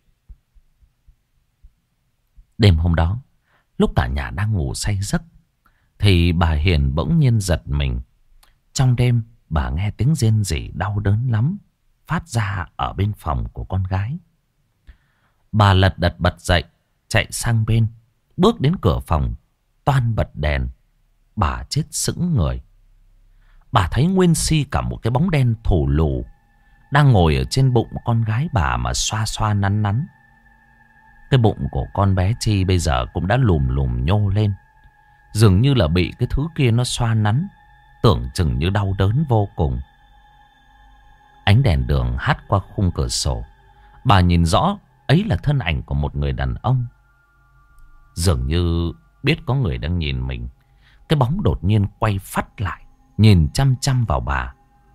Đêm hôm đó, lúc cả nhà đang ngủ say giấc, thì bà Hiền bỗng nhiên giật mình. Trong đêm bà nghe tiếng rên rỉ đau đớn lắm phát ra ở bên phòng của con gái. Bà lật đật bật dậy, chạy sang bên, bước đến cửa phòng, toan bật đèn. Bà chết sững người. Bà thấy nguyên si cả một cái bóng đen thù lù đang ngồi ở trên bụng con gái bà mà xoa xoa nắn nắn. Cái bụng của con bé Chi bây giờ cũng đã lùm lùm nhô lên, dường như là bị cái thứ kia nó xoa nắn, tưởng chừng như đau đớn vô cùng. Ánh đèn đường hắt qua khung cửa sổ, bà nhìn rõ ấy là thân ảnh của một người đàn ông. Dường như biết có người đang nhìn mình, cái bóng đột nhiên quay phắt lại, nhìn chăm chăm vào bà.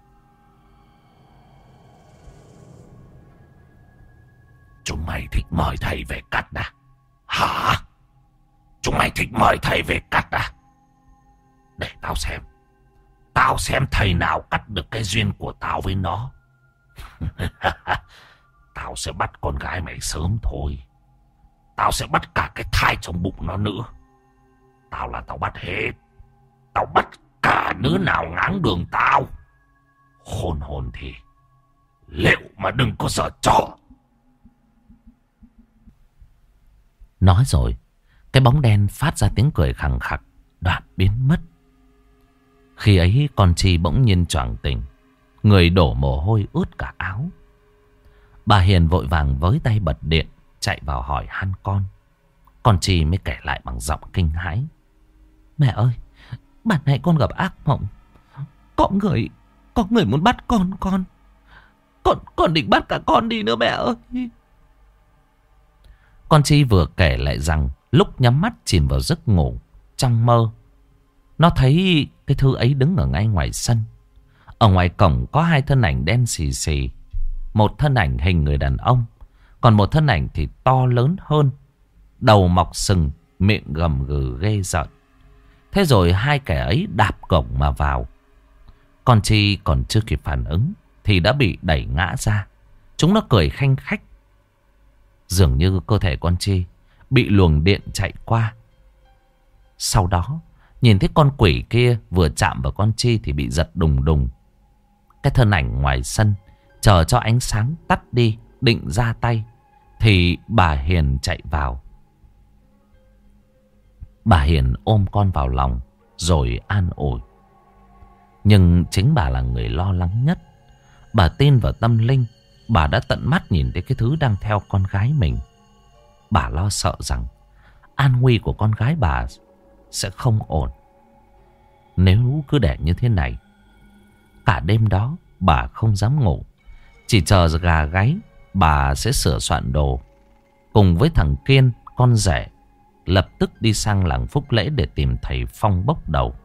Chúng mày thích mời thầy về cắt à? Hả? Chúng mày thích mời thầy về cắt à? Để tao xem. Tao xem thầy nào cắt được cái duyên của tao với nó. Tao sẽ bắt con gái mày sớm thôi. Tao sẽ bắt cả cái thai trong bụng nó nữa. Tao bắt hết. Tao bắt cả đứa nào ngáng đường tao. Khôn hồn thì liệu mà đừng có giở trò. Nói rồi, cái bóng đen phát ra tiếng cười khằng khặc, đoạn biến mất. Khi ấy con Chi bỗng nhiên choàng tỉnh, người đổ mồ hôi ướt cả áo. Bà Hiền vội vàng với tay bật điện, chạy vào hỏi han con. Con Chi mới kể lại bằng giọng kinh hãi. Mẹ ơi, bản này con gặp ác mộng. Có người muốn bắt con. Con định bắt cả con đi nữa mẹ ơi. Con Chi vừa kể lại rằng lúc nhắm mắt chìm vào giấc ngủ, trong mơ nó thấy cái thứ ấy đứng ở ngay ngoài sân. Ở ngoài cổng có hai thân ảnh đen xì xì. Một thân ảnh hình người đàn ông, còn một thân ảnh thì to lớn hơn, đầu mọc sừng, miệng gầm gừ ghê rợn. Thế rồi hai kẻ ấy đạp cổng mà vào. Con Chi còn chưa kịp phản ứng thì đã bị đẩy ngã ra. Chúng nó cười khanh khách, Dường như cơ thể con Chi bị luồng điện chạy qua. Sau đó nhìn thấy con quỷ kia vừa chạm vào con Chi thì bị giật đùng đùng. Cái thân ảnh ngoài sân chờ cho ánh sáng tắt đi, định ra tay thì bà Hiền chạy vào. Bà Hiền ôm con vào lòng rồi an ủi. Nhưng chính bà là người lo lắng nhất. Bà tin vào tâm linh. Bà đã tận mắt nhìn thấy cái thứ đang theo con gái mình. Bà lo sợ rằng an nguy của con gái bà sẽ không ổn nếu cứ để như thế này. Cả đêm đó bà không dám ngủ. Chỉ chờ gà gáy bà sẽ sửa soạn đồ, cùng với thằng Kiên con rể lập tức đi sang làng Phúc Lễ để tìm thầy Phong bốc đầu.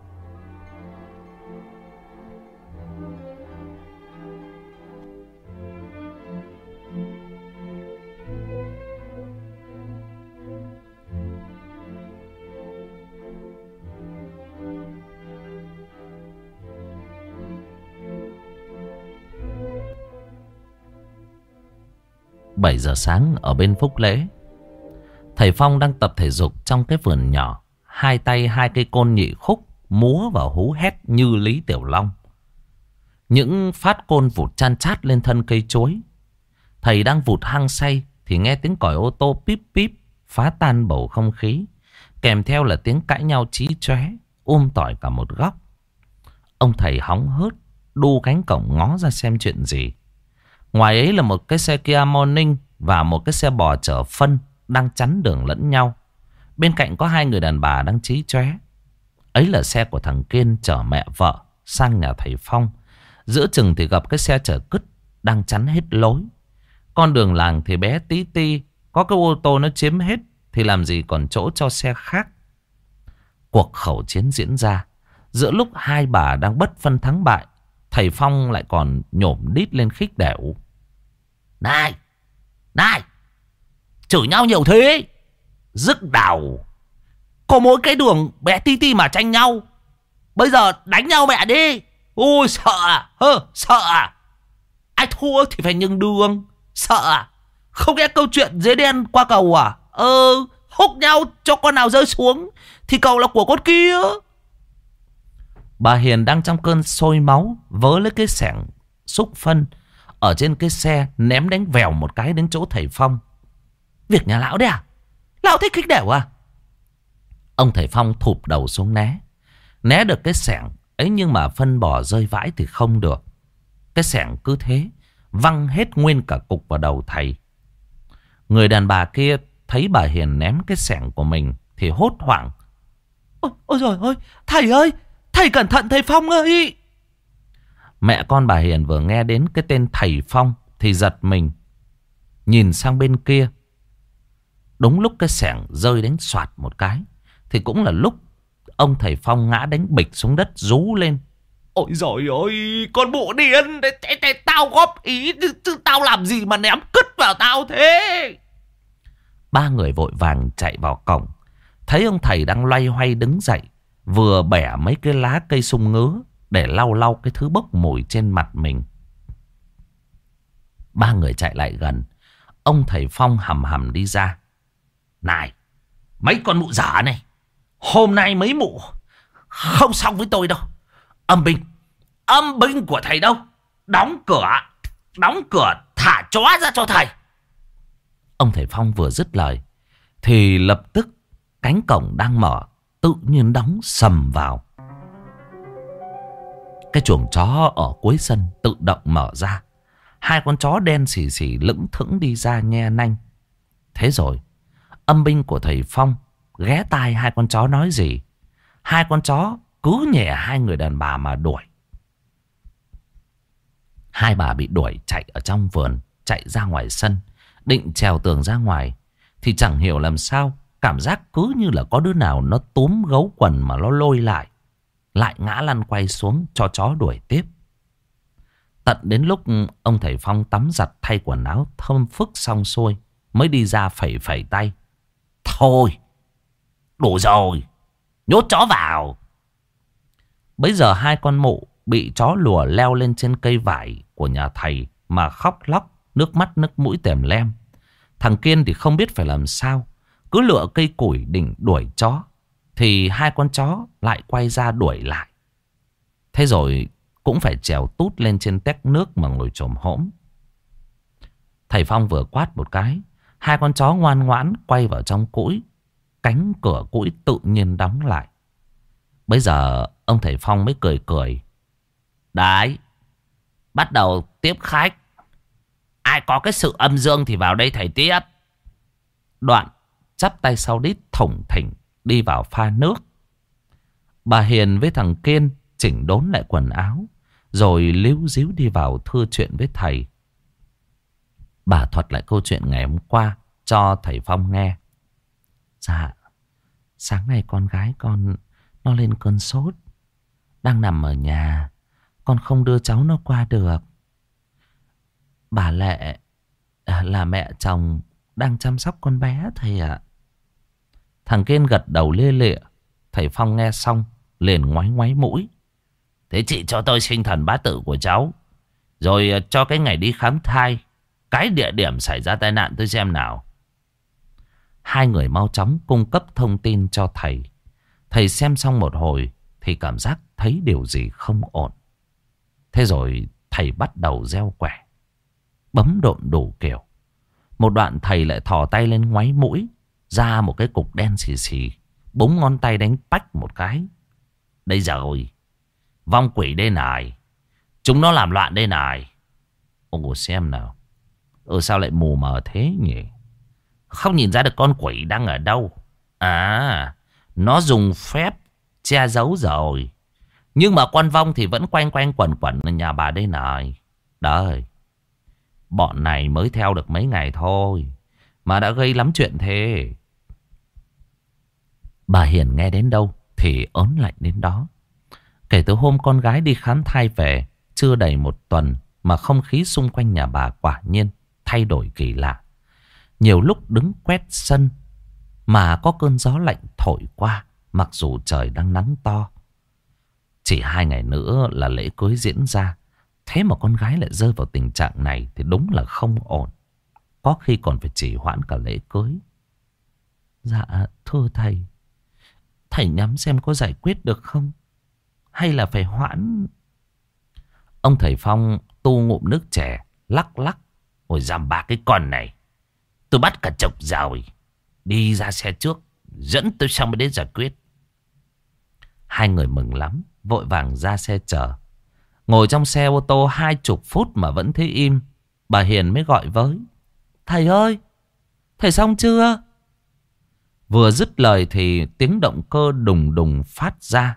Bảy giờ sáng ở bên Phúc Lễ, thầy Phong đang tập thể dục trong cái vườn nhỏ. Hai tay hai cây côn nhị khúc, múa và hú hét như Lý Tiểu Long. Những phát côn vụt chan chát lên thân cây chuối. Thầy đang vụt hăng say thì nghe tiếng còi ô tô píp píp phá tan bầu không khí, kèm theo là tiếng cãi nhau chí chóe tỏi cả một góc. Ông thầy hóng hớt đu cánh cổng ngó ra xem chuyện gì. Ngoài ấy là một cái xe Kia Morning và một cái xe bò chở phân đang chắn đường lẫn nhau. Bên cạnh có hai người đàn bà đang chí chóe. Ấy là xe của thằng Kiên chở mẹ vợ sang nhà thầy Phong. Giữa chừng thì gặp cái xe chở cứt đang chắn hết lối. Con đường làng thì bé tí ti, có cái ô tô nó chiếm hết thì làm gì còn chỗ cho xe khác. Cuộc khẩu chiến diễn ra. Giữa lúc hai bà đang bất phân thắng bại, thầy Phong lại còn nhổm đít lên khích đểu. Này, này, chửi nhau nhiều thế, rức đầu. Có mỗi cái đường bé tí ti mà tranh nhau. Bây giờ đánh nhau mẹ đi. Ôi sợ à, sợ à. Ai thua thì phải nhường đường. Sợ à, không nghe câu chuyện dế đen qua cầu à. Húc nhau cho con nào rơi xuống thì cầu là của con kia. Bà Hiền đang trong cơn sôi máu, vớ lấy cái xẻng xúc phân ở trên cái xe, ném đánh vèo một cái đến chỗ thầy Phong. Việc nhà lão đấy à? Lão thích khích đểu à? Ông thầy Phong thụp đầu xuống né. Né được cái xẻng ấy nhưng mà phân bò rơi vãi thì không được. Cái xẻng cứ thế văng hết nguyên cả cục vào đầu thầy. Người đàn bà kia thấy bà Hiền ném cái xẻng của mình thì hốt hoảng. Ôi trời ơi, thầy ơi, thầy cẩn thận thầy Phong ơi. Mẹ con bà Hiền vừa nghe đến cái tên thầy Phong thì giật mình, nhìn sang bên kia. Đúng lúc cái xẻng rơi đánh soạt một cái thì cũng là lúc ông thầy Phong ngã đánh bịch xuống đất rú lên. Ôi giời ơi, con bộ điên, tao góp ý chứ tao làm gì mà ném cứt vào tao thế. Ba người vội vàng chạy vào cổng, thấy ông thầy đang loay hoay đứng dậy, vừa bẻ mấy cái lá cây sung ngứa để lau lau cái thứ bốc mùi trên mặt mình. Ba người chạy lại gần. Ông thầy Phong hầm hầm đi ra. Này, mấy con mụ dở này, hôm nay mấy mụ không xong với tôi đâu. Âm binh của thầy đâu? Đóng cửa, thả chó ra cho thầy. Ông thầy Phong vừa dứt lời thì lập tức cánh cổng đang mở tự nhiên đóng sầm vào. Cái chuồng chó ở cuối sân tự động mở ra. Hai con chó đen xì xì lững thững đi ra nhe nanh. Thế rồi âm binh của thầy Phong ghé tai hai con chó nói gì. Hai con chó cứ nhè hai người đàn bà mà đuổi. Hai bà bị đuổi chạy ở trong vườn, chạy ra ngoài sân, định trèo tường ra ngoài thì chẳng hiểu làm sao cảm giác cứ như là có đứa nào nó túm gấu quần mà nó lôi lại ngã lăn quay xuống cho chó đuổi tiếp. Tận đến lúc ông thầy Phong tắm giặt thay quần áo thơm phức xong xuôi mới đi ra phẩy phẩy tay. Thôi, đủ rồi, nhốt chó vào. Bây giờ hai con mụ bị chó lùa leo lên trên cây vải của nhà thầy mà khóc lóc, nước mắt nước mũi tèm lem. Thằng Kiên thì không biết phải làm sao, cứ lựa cây củi định đuổi chó, thì hai con chó lại quay ra đuổi lại. Thế rồi cũng phải trèo tút lên trên tét nước mà ngồi chồm hổm. Thầy Phong vừa quát một cái, hai con chó ngoan ngoãn quay vào trong cũi. Cánh cửa cũi tự nhiên đóng lại. Bây giờ ông thầy Phong mới cười cười. Đấy, bắt đầu tiếp khách. Ai có cái sự âm dương thì vào đây thầy tiếp. Đoạn chắp tay sau đít thủng thỉnh đi vào pha nước. Bà Hiền với thằng Kiên chỉnh đốn lại quần áo, rồi líu díu đi vào thưa chuyện với thầy. Bà thuật lại câu chuyện ngày hôm qua cho thầy Phong nghe. Dạ, sáng nay con gái con nó lên cơn sốt, đang nằm ở nhà, con không đưa cháu nó qua được. Bà Lệ là mẹ chồng đang chăm sóc con bé thầy ạ. Thằng Kiên gật đầu lia lịa. Thầy Phong nghe xong liền ngoáy ngoáy mũi. Thế chị cho tôi sinh thần bát tự của cháu, rồi cho cái ngày đi khám thai, cái địa điểm xảy ra tai nạn tôi xem nào. Hai người mau chóng cung cấp thông tin cho thầy. Thầy xem xong một hồi thì cảm giác thấy điều gì không ổn. Thế rồi thầy bắt đầu gieo quẻ, bấm độn đủ kiểu. Một đoạn thầy lại thò tay lên ngoáy mũi, ra một cái cục đen xì xì, búng ngón tay đánh pách một cái. Đây rồi, vong quỷ đây này, chúng nó làm loạn đây này. Ồ, xem nào. Sao lại mù mờ thế nhỉ? Không nhìn ra được con quỷ đang ở đâu. À, nó dùng phép che giấu rồi. Nhưng mà con vong thì vẫn quanh quanh quẩn quẩn ở nhà bà đây này. Đấy, bọn này mới theo được mấy ngày thôi mà đã gây lắm chuyện thế. Bà Hiền nghe đến đâu thì ớn lạnh đến đó. Kể từ hôm con gái đi khám thai về, chưa đầy một tuần mà không khí xung quanh nhà bà quả nhiên thay đổi kỳ lạ. Nhiều lúc đứng quét sân mà có cơn gió lạnh thổi qua, mặc dù trời đang nắng to. Chỉ 2 ngày nữa là lễ cưới diễn ra, thế mà con gái lại rơi vào tình trạng này thì đúng là không ổn. Có khi còn phải trì hoãn cả lễ cưới. Dạ thưa thầy, thầy nhắm xem có giải quyết được không, hay là phải hoãn? Ông thầy Phong tu ngụm nước chè, lắc lắc. Ôi dằm bạc cái con này, tôi bắt cả chục rồi. Đi ra xe trước, dẫn tôi xong mới đến giải quyết. Hai người mừng lắm, vội vàng ra xe chờ. Ngồi trong xe ô tô 20 phút mà vẫn thấy im. Bà Hiền mới gọi với. Thầy ơi, thầy xong chưa? Vừa dứt lời thì tiếng động cơ đùng đùng phát ra,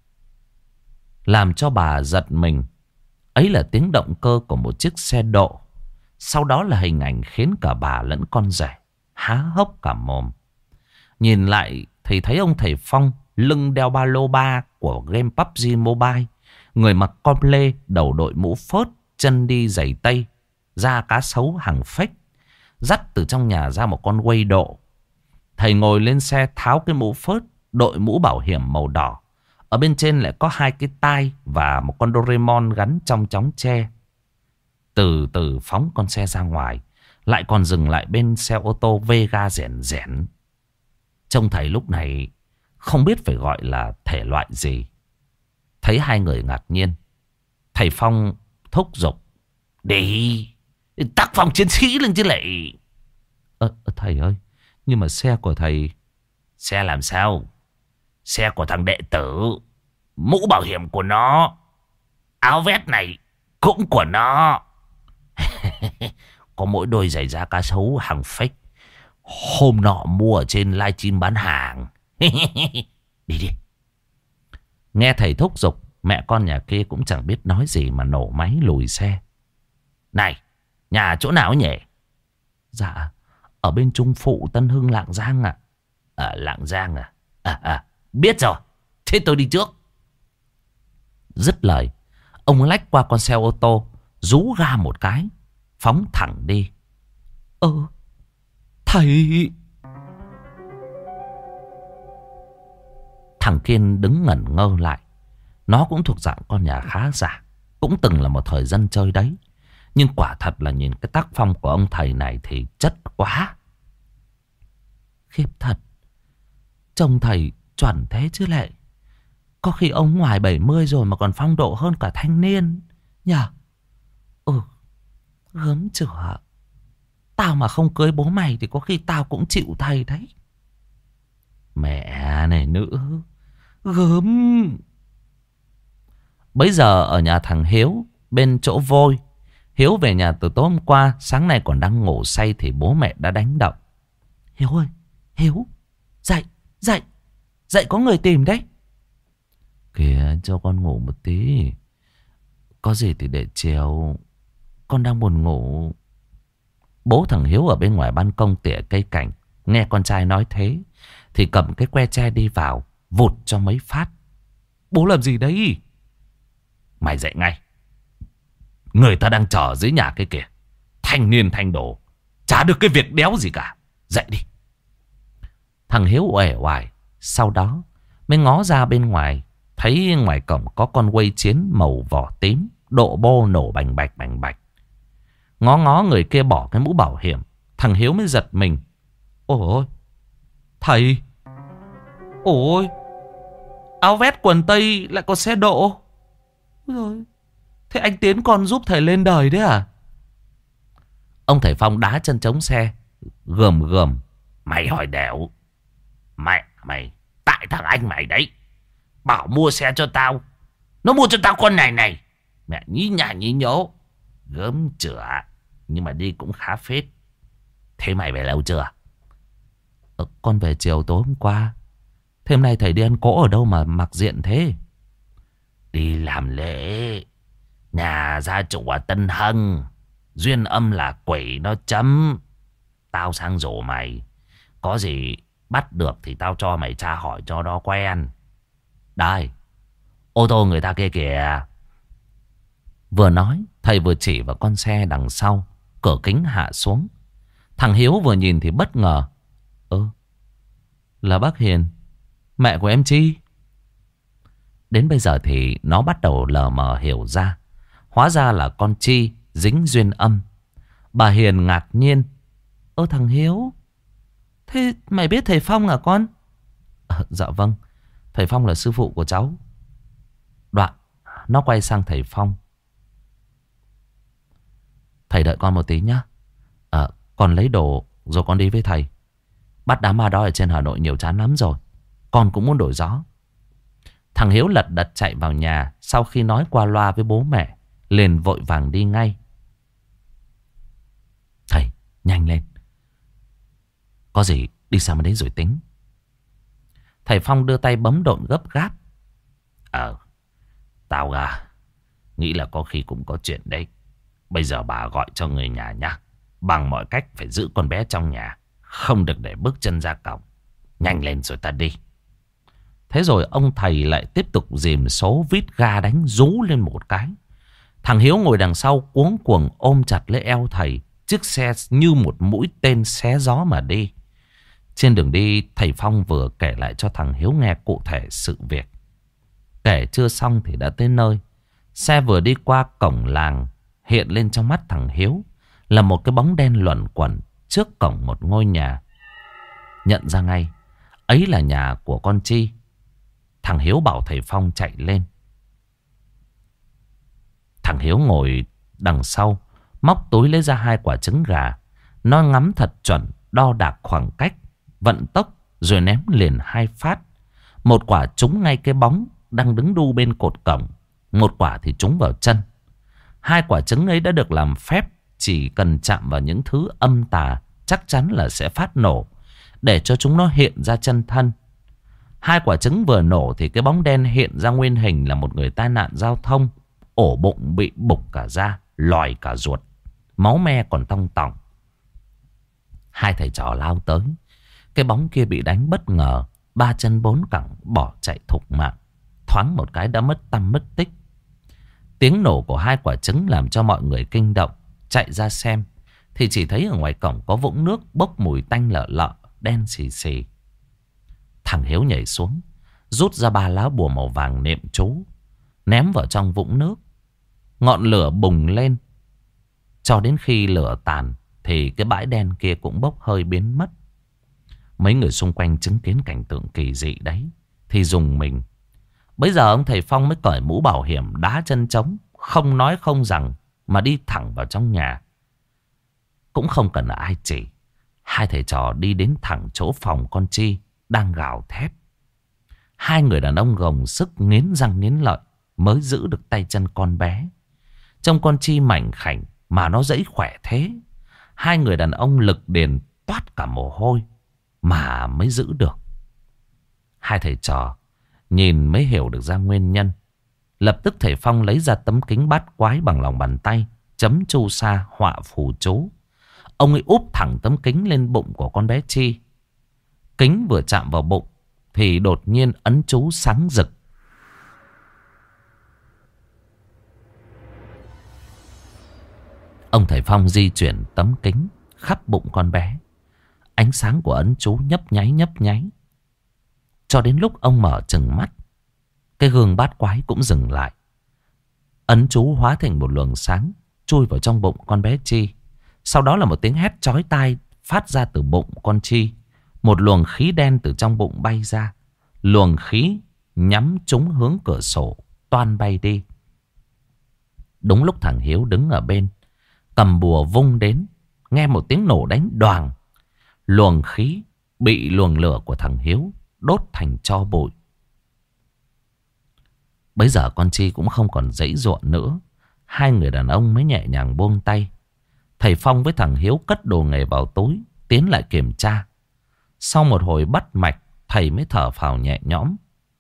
làm cho bà giật mình. Ấy là tiếng động cơ của một chiếc xe độ. Sau đó là hình ảnh khiến cả bà lẫn con rể há hốc cả mồm. Nhìn lại thì thấy ông thầy Phong lưng đeo ba lô ba của game PUBG Mobile, người mặc com lê, đầu đội mũ phớt, chân đi giày tây, da cá sấu hàng phách, dắt từ trong nhà ra một con quay độ. Thầy ngồi lên xe tháo cái mũ phớt, đội mũ bảo hiểm màu đỏ. Ở bên trên lại có 2 cái tai và một con Doraemon gắn trong chóng tre. Từ từ phóng con xe ra ngoài, lại còn dừng lại bên xe ô tô Vega rẻn rẻn. Trông thầy lúc này không biết phải gọi là thể loại gì. Thấy hai người ngạc nhiên, thầy Phong thúc giục. Đi, tác phong chiến sĩ lên chứ lại. Thầy ơi, nhưng mà xe của thầy... Xe làm sao? Xe của thằng đệ tử, mũ bảo hiểm của nó, áo vest này cũng của nó. Có mỗi đôi giày da cá sấu hàng fake, hôm nọ mua ở trên livestream bán hàng. Đi đi. Nghe thầy thúc giục, mẹ con nhà kia cũng chẳng biết nói gì mà nổ máy lùi xe. Này, nhà chỗ nào nhỉ? Dạ, ở bên Trung Phụ, Tân Hưng, Lạng Giang ạ. Ở Lạng Giang à? Biết rồi, thế tôi đi trước. Dứt lời, ông lách qua con xe ô tô, rú ga một cái, phóng thẳng đi. Thầy... Thằng Kiên đứng ngẩn ngơ lại. Nó cũng thuộc dạng con nhà khá giả, cũng từng là một thời dân chơi đấy. Nhưng quả thật là nhìn cái tác phong của ông thầy này thì chất quá. Khiếp thật. Trông thầy chuẩn thế chứ lệ. Có khi ông ngoài 70 rồi mà còn phong độ hơn cả thanh niên nhờ. Ừ, gớm chửa. Tao mà không cưới bố mày thì có khi tao cũng chịu thầy đấy. Mẹ này nữ, gớm. Bấy giờ ở nhà thằng Hiếu, bên chỗ Vôi. Hiếu về nhà từ tối hôm qua, sáng nay còn đang ngủ say thì bố mẹ đã đánh động. Hiếu ơi, Hiếu, dậy, dậy, dậy có người tìm đấy. Kìa, cho con ngủ một tí. Có gì thì để chiều, con đang buồn ngủ. Bố thằng Hiếu ở bên ngoài ban công tỉa cây cảnh, nghe con trai nói thế thì cầm cái que tre đi vào, vụt cho mấy phát. Bố làm gì đấy? Mày dậy ngay. Người ta đang chờ dưới nhà cái kìa. Thanh niên thanh đồ, chả được cái việc đéo gì cả. Dậy đi. Thằng Hiếu uể oải. Sau đó mới ngó ra bên ngoài, thấy ngoài cổng có con quay chiến màu vỏ tím, độ bô nổ bành bạch bành bạch. Ngó ngó người kia bỏ cái mũ bảo hiểm, thằng Hiếu mới giật mình. Ôi, thầy. Ôi, áo vest quần tây lại có xe độ. Rồi, thế anh Tiến còn giúp thầy lên đời đấy à? Ông thầy Phong đá chân trống xe, gườm gườm. Mày hỏi đẻo. Mày, tại thằng anh mày đấy bảo mua xe cho tao, nó mua cho tao con này. Mẹ nhí nhà nhí nhố. Gớm chửa. Nhưng mà đi cũng khá phết. Thế mày về lâu chưa? Con về chiều tối hôm qua. Thế hôm nay thầy đi ăn cỗ ở đâu mà mặc diện thế? Đi làm lễ nhà gia chủ ở Tân Hưng. Duyên âm là quỷ nó chấm. Tao sang rủ mày. Có gì bắt được thì tao cho mày tra hỏi cho nó quen. Đây, ô tô người ta kia kìa. Vừa nói, thầy vừa chỉ vào con xe đằng sau. Cửa kính hạ xuống. Thằng Hiếu vừa nhìn thì bất ngờ. Là bác Hiền, mẹ của em Chi. Đến bây giờ thì nó bắt đầu lờ mờ hiểu ra. Hóa ra là con Chi dính duyên âm. Bà Hiền ngạc nhiên. Thằng Hiếu, thế mày biết thầy Phong à con? Dạ vâng, thầy Phong là sư phụ của cháu. Đoạn nó quay sang thầy Phong. Thầy đợi con một tí nhá. Con lấy đồ rồi con đi với thầy. Bắt đám ma đó ở trên Hà Nội nhiều chán lắm rồi. Con cũng muốn đổi gió. Thằng Hiếu lật đật chạy vào nhà. Sau khi nói qua loa với bố mẹ, liền vội vàng đi ngay. Thầy, nhanh lên. Có gì đi sang bên đấy rồi tính. Thầy Phong đưa tay bấm độn gấp gáp. Tao nghĩ là có khi cũng có chuyện đấy. Bây giờ bà gọi cho người nhà nhá. Bằng mọi cách phải giữ con bé trong nhà, không được để bước chân ra cổng. Nhanh lên rồi ta đi. Thế rồi ông thầy lại tiếp tục dìm số vít ga đánh rú lên một cái. Thằng Hiếu ngồi đằng sau cuống cuồng ôm chặt lấy eo thầy. Chiếc xe như một mũi tên xé gió mà đi. Trên đường đi, thầy Phong vừa kể lại cho thằng Hiếu nghe cụ thể sự việc. Kể chưa xong thì đã tới nơi. Xe vừa đi qua cổng làng, hiện lên trong mắt thằng Hiếu là một cái bóng đen luẩn quẩn trước cổng một ngôi nhà. Nhận ra ngay, ấy là nhà của con Chi. Thằng Hiếu bảo thầy Phong chạy lên. Thằng Hiếu ngồi đằng sau, móc túi lấy ra 2 quả trứng gà. Nó ngắm thật chuẩn, đo đạc khoảng cách, vận tốc rồi ném liền 2 phát. Một quả trúng ngay cái bóng đang đứng đu bên cột cổng. Một quả thì trúng vào chân. 2 quả trứng ấy đã được làm phép. Chỉ cần chạm vào những thứ âm tà chắc chắn là sẽ phát nổ, để cho chúng nó hiện ra chân thân. 2 quả trứng vừa nổ thì cái bóng đen hiện ra nguyên hình là một người tai nạn giao thông. Ổ bụng bị bục cả da, lòi cả ruột, máu me còn tong tỏng. 2 thầy trò lao tới. Cái bóng kia bị đánh bất ngờ, 3 chân 4 cẳng bỏ chạy thục mạng. Thoáng một cái đã mất tăm mất tích. Tiếng nổ của 2 quả trứng làm cho mọi người kinh động. Chạy ra xem thì chỉ thấy ở ngoài cổng có vũng nước bốc mùi tanh lợ lợ, đen xì xì. Thằng Hiếu nhảy xuống, rút ra 3 lá bùa màu vàng niệm chú, ném vào trong vũng nước. Ngọn lửa bùng lên. Cho đến khi lửa tàn thì cái bãi đen kia cũng bốc hơi biến mất. Mấy người xung quanh chứng kiến cảnh tượng kỳ dị đấy thì rùng mình. Bây giờ ông thầy Phong mới cởi mũ bảo hiểm, đá chân trống, không nói không rằng mà đi thẳng vào trong nhà. Cũng không cần ai chỉ. Hai thầy trò đi đến thẳng chỗ phòng con Chi đang gào thét. Hai người đàn ông gồng sức nghiến răng nghiến lợi mới giữ được tay chân con bé. Trông con Chi mảnh khảnh mà nó dãy khỏe thế. Hai người đàn ông lực điền toát cả mồ hôi mà mới giữ được. Hai thầy trò nhìn mới hiểu được ra nguyên nhân. Lập tức thầy Phong lấy ra tấm kính bát quái bằng lòng bàn tay, chấm chu sa họa phù chú. Ông ấy úp thẳng tấm kính lên bụng của con bé Chi. Kính vừa chạm vào bụng thì đột nhiên ấn chú sáng rực. Ông thầy Phong di chuyển tấm kính khắp bụng con bé. Ánh sáng của ấn chú nhấp nháy. Cho đến lúc ông mở trừng mắt, cái gương bát quái cũng dừng lại. Ấn chú hóa thành một luồng sáng chui vào trong bụng con bé Chi. Sau đó là một tiếng hét chói tai phát ra từ bụng con Chi. Một luồng khí đen từ trong bụng bay ra. Luồng khí nhắm trúng hướng cửa sổ, toan bay đi. Đúng lúc thằng Hiếu đứng ở bên, cầm bùa vung đến, nghe một tiếng nổ đánh đoàng. Luồng khí bị luồng lửa của thằng Hiếu đốt thành tro bụi. Bây giờ con Chi cũng không còn giãy giụa nữa. Hai người đàn ông mới nhẹ nhàng buông tay. Thầy Phong với thằng Hiếu cất đồ nghề vào túi, tiến lại kiểm tra. Sau một hồi bắt mạch, thầy mới thở phào nhẹ nhõm.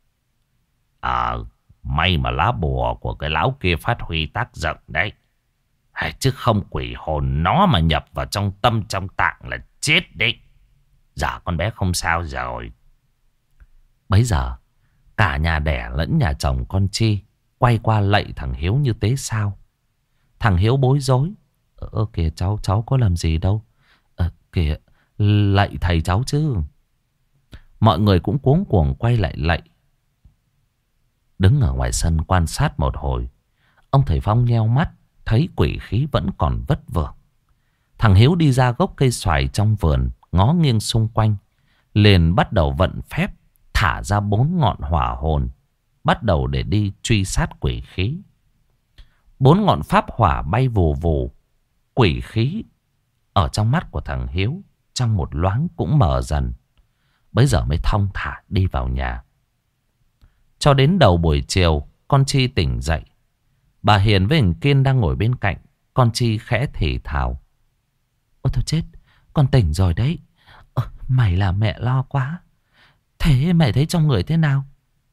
May mà lá bùa của cái lão kia phát huy tác dụng đấy. Chứ không quỷ hồn nó mà nhập vào trong tâm trong tạng là chết đấy. Giờ con bé không sao rồi. Bấy giờ cả nhà đẻ lẫn nhà chồng con Chi quay qua lạy thằng Hiếu như tế sao. Thằng Hiếu bối rối. Kìa cháu có làm gì đâu. Kìa lạy thầy cháu chứ. Mọi người cũng cuống cuồng quay lại lạy. Đứng ở ngoài sân quan sát một hồi, ông thầy Phong nheo mắt, thấy quỷ khí vẫn còn vất vưởng. Thằng Hiếu đi ra gốc cây xoài trong vườn, ngó nghiêng xung quanh, liền bắt đầu vận phép thả ra 4 ngọn hỏa hồn, bắt đầu để đi truy sát quỷ khí. 4 ngọn pháp hỏa bay vù vù. Quỷ khí ở trong mắt của thằng Hiếu trong một loáng cũng mờ dần. Bấy giờ mới thong thả đi vào nhà. Cho đến đầu buổi chiều, con Chi tỉnh dậy. Bà Hiền với thằng Kiên đang ngồi bên cạnh. Con Chi khẽ thì thào. Ôi thôi chết, con tỉnh rồi đấy. Mày làm mẹ lo quá. Thế mày thấy trong người thế nào?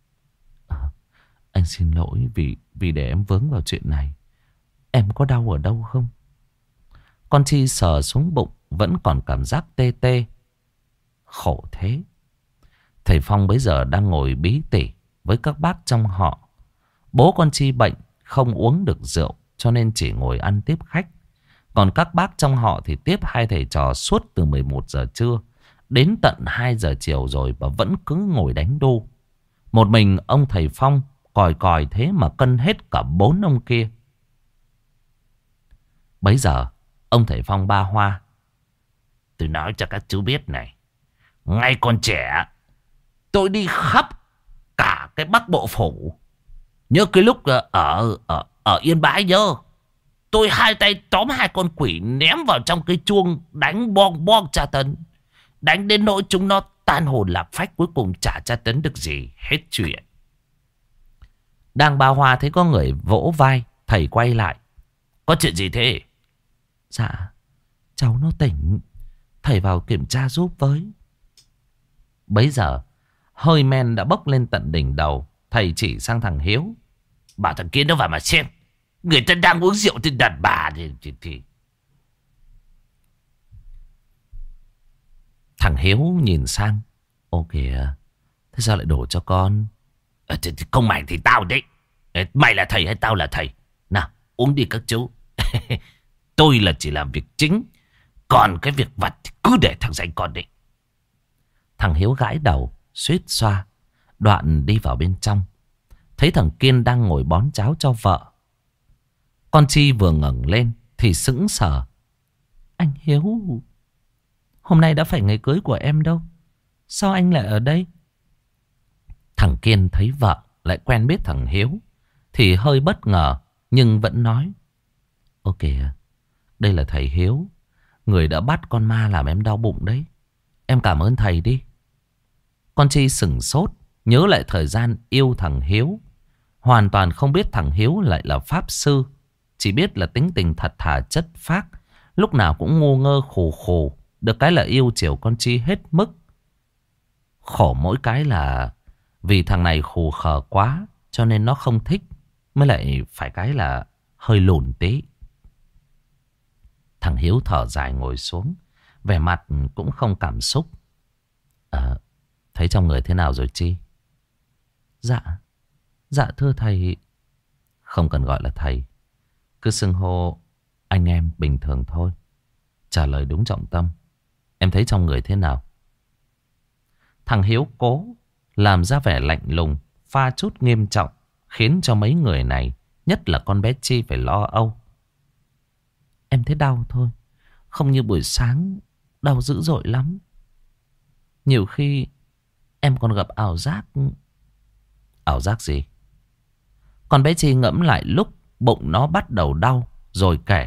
Anh xin lỗi vì để em vướng vào chuyện này. Em có đau ở đâu không? Con Chi sờ xuống bụng, vẫn còn cảm giác tê tê. Khổ thế. Thầy Phong bấy giờ đang ngồi bí tỉ với các bác trong họ. Bố con Chi bệnh, không uống được rượu, cho nên chỉ ngồi ăn tiếp khách. Còn các bác trong họ thì tiếp hai thầy trò suốt từ 11 giờ trưa đến tận 2 giờ chiều rồi mà vẫn cứ ngồi đánh đu. Một mình ông thầy Phong còi còi thế mà cân hết cả 4 ông kia. Bấy giờ ông thầy Phong ba hoa. Tôi nói cho các chú biết này, ngay còn trẻ tôi đi khắp cả cái Bắc Bộ Phủ. Nhớ cái lúc ở Yên Bái nhớ, tôi hai tay tóm 2 con quỷ ném vào trong cái chuông, đánh bong bong tra tấn. Đánh đến nỗi chúng nó tan hồn lạc phách, cuối cùng chả tra tấn được gì, hết chuyện. Đang ba hoa thấy có người vỗ vai, thầy quay lại. Có chuyện gì thế? Dạ, cháu nó tỉnh, thầy vào kiểm tra giúp với. Bấy giờ hơi men đã bốc lên tận đỉnh đầu. Thầy chỉ sang thằng Hiếu. Bảo thằng kia nó vào mà xem. Người ta đang uống rượu thì đàn bà thì... Thằng Hiếu nhìn sang. Ô kìa, thế sao lại đổ cho con? Thì không mày thì tao đấy. Mày là thầy hay tao là thầy? Nào uống đi các chú. Tôi là chỉ làm việc chính, còn cái việc vặt thì cứ để thằng danh con đấy. Thằng Hiếu gãi đầu, suýt xoa. Đoạn đi vào bên trong, thấy thằng Kiên đang ngồi bón cháo cho vợ. Con Chi vừa ngẩng lên thì sững sờ. Anh Hiếu, hôm nay đã phải ngày cưới của em đâu, sao anh lại ở đây? Thằng Kiên thấy vợ lại quen biết thằng Hiếu thì hơi bất ngờ, nhưng vẫn nói: "Ô kìa, đây là thầy Hiếu, người đã bắt con ma làm em đau bụng đấy. Em cảm ơn thầy đi." Con Chi sửng sốt, nhớ lại thời gian yêu thằng Hiếu. Hoàn toàn không biết thằng Hiếu lại là pháp sư. Chỉ biết là tính tình thật thà chất phác, lúc nào cũng ngu ngơ khù khù. Được cái là yêu chiều con Chi hết mức. Khổ mỗi cái là vì thằng này khù khờ quá, cho nên nó không thích. Mới lại phải cái là hơi lùn tí. Thằng Hiếu thở dài ngồi xuống, vẻ mặt cũng không cảm xúc. Thấy trong người thế nào rồi Chi? Dạ thưa thầy. Không cần gọi là thầy, cứ xưng hô anh em bình thường thôi. Trả lời đúng trọng tâm. Em thấy trong người thế nào? Thằng Hiếu cố làm ra vẻ lạnh lùng, pha chút nghiêm trọng, khiến cho mấy người này, nhất là con bé Chi, phải lo âu. Em thấy đau thôi, không như buổi sáng, đau dữ dội lắm. Nhiều khi em còn gặp ảo giác. Ảo giác gì? Con bé Chi ngẫm lại lúc bụng nó bắt đầu đau, rồi kể.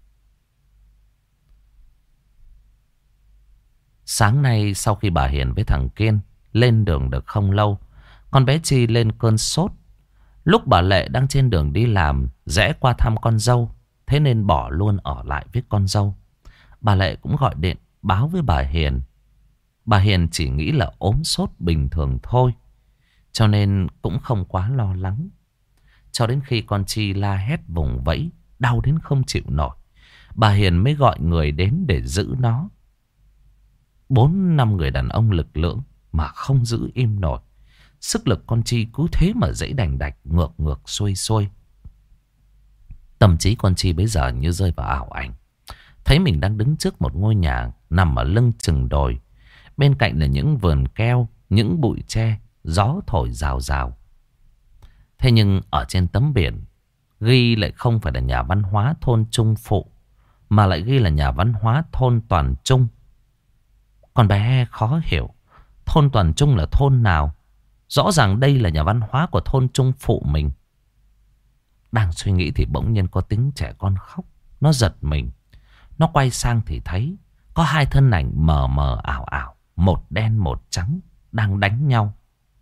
Sáng nay sau khi bà Hiền với thằng Kiên lên đường được không lâu, con bé Chi lên cơn sốt. Lúc bà Lệ đang trên đường đi làm, rẽ qua thăm con dâu, thế nên bỏ luôn ở lại với con dâu. Bà Lệ cũng gọi điện báo với bà Hiền. Bà Hiền chỉ nghĩ là ốm sốt bình thường thôi, cho nên cũng không quá lo lắng. Cho đến khi con Chi la hét vùng vẫy, đau đến không chịu nổi, bà Hiền mới gọi người đến để giữ nó. 4-5 người đàn ông lực lưỡng mà không giữ im nổi. Sức lực con Chi cứ thế mà dãy đành đạch, ngược xuôi xuôi. Tâm trí con Chi bây giờ như rơi vào ảo ảnh. Thấy mình đang đứng trước một ngôi nhà nằm ở lưng chừng đồi. Bên cạnh là những vườn keo, những bụi tre, gió thổi rào rào. Thế nhưng ở trên tấm biển ghi lại không phải là nhà văn hóa thôn Trung Phụ, mà lại ghi là nhà văn hóa thôn Toàn Trung. Con bé khó hiểu, thôn Toàn Trung là thôn nào? Rõ ràng đây là nhà văn hóa của thôn Trung Phụ mình. Đang suy nghĩ thì bỗng nhiên có tiếng trẻ con khóc. Nó giật mình. Nó quay sang thì thấy có hai thân ảnh mờ mờ ảo ảo, một đen một trắng, đang đánh nhau.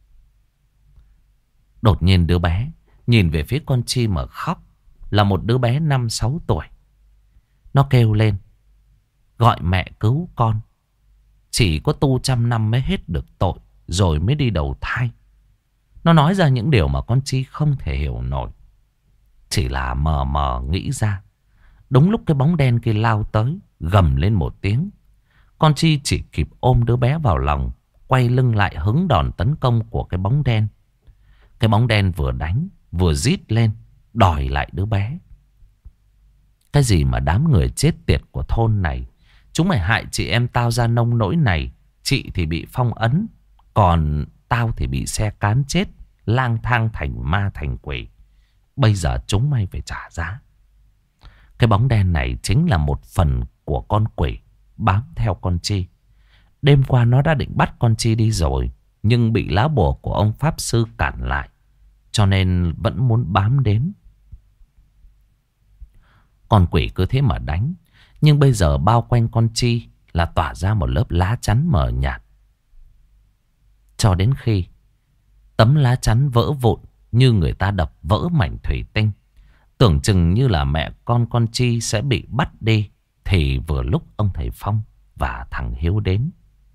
Đột nhiên đứa bé nhìn về phía con Chi mà khóc. Là một đứa bé 5-6 tuổi. Nó kêu lên gọi mẹ cứu con. Chỉ có tu 100 năm mới hết được tội, rồi mới đi đầu thai. Nó nói ra những điều mà con Chi không thể hiểu nổi. Chỉ là mờ mờ nghĩ ra. Đúng lúc cái bóng đen kia lao tới, gầm lên một tiếng. Con Chi chỉ kịp ôm đứa bé vào lòng, quay lưng lại hứng đòn tấn công của cái bóng đen. Cái bóng đen vừa đánh vừa rít lên, đòi lại đứa bé. Cái gì mà đám người chết tiệt của thôn này, chúng mày hại chị em tao ra nông nỗi này. Chị thì bị phong ấn, còn tao thì bị xe cán chết, lang thang thành ma thành quỷ. Bây giờ chúng mày phải trả giá. Cái bóng đen này chính là một phần của con quỷ bám theo con Chi. Đêm qua nó đã định bắt con Chi đi rồi, nhưng bị lá bùa của ông pháp sư cản lại, cho nên vẫn muốn bám đến. Con quỷ cứ thế mà đánh, nhưng bây giờ bao quanh con Chi là tỏa ra một lớp lá chắn mờ nhạt. Cho đến khi tấm lá chắn vỡ vụn như người ta đập vỡ mảnh thủy tinh, tưởng chừng như là mẹ con Chi sẽ bị bắt đi, thì vừa lúc ông thầy Phong và thằng Hiếu đến.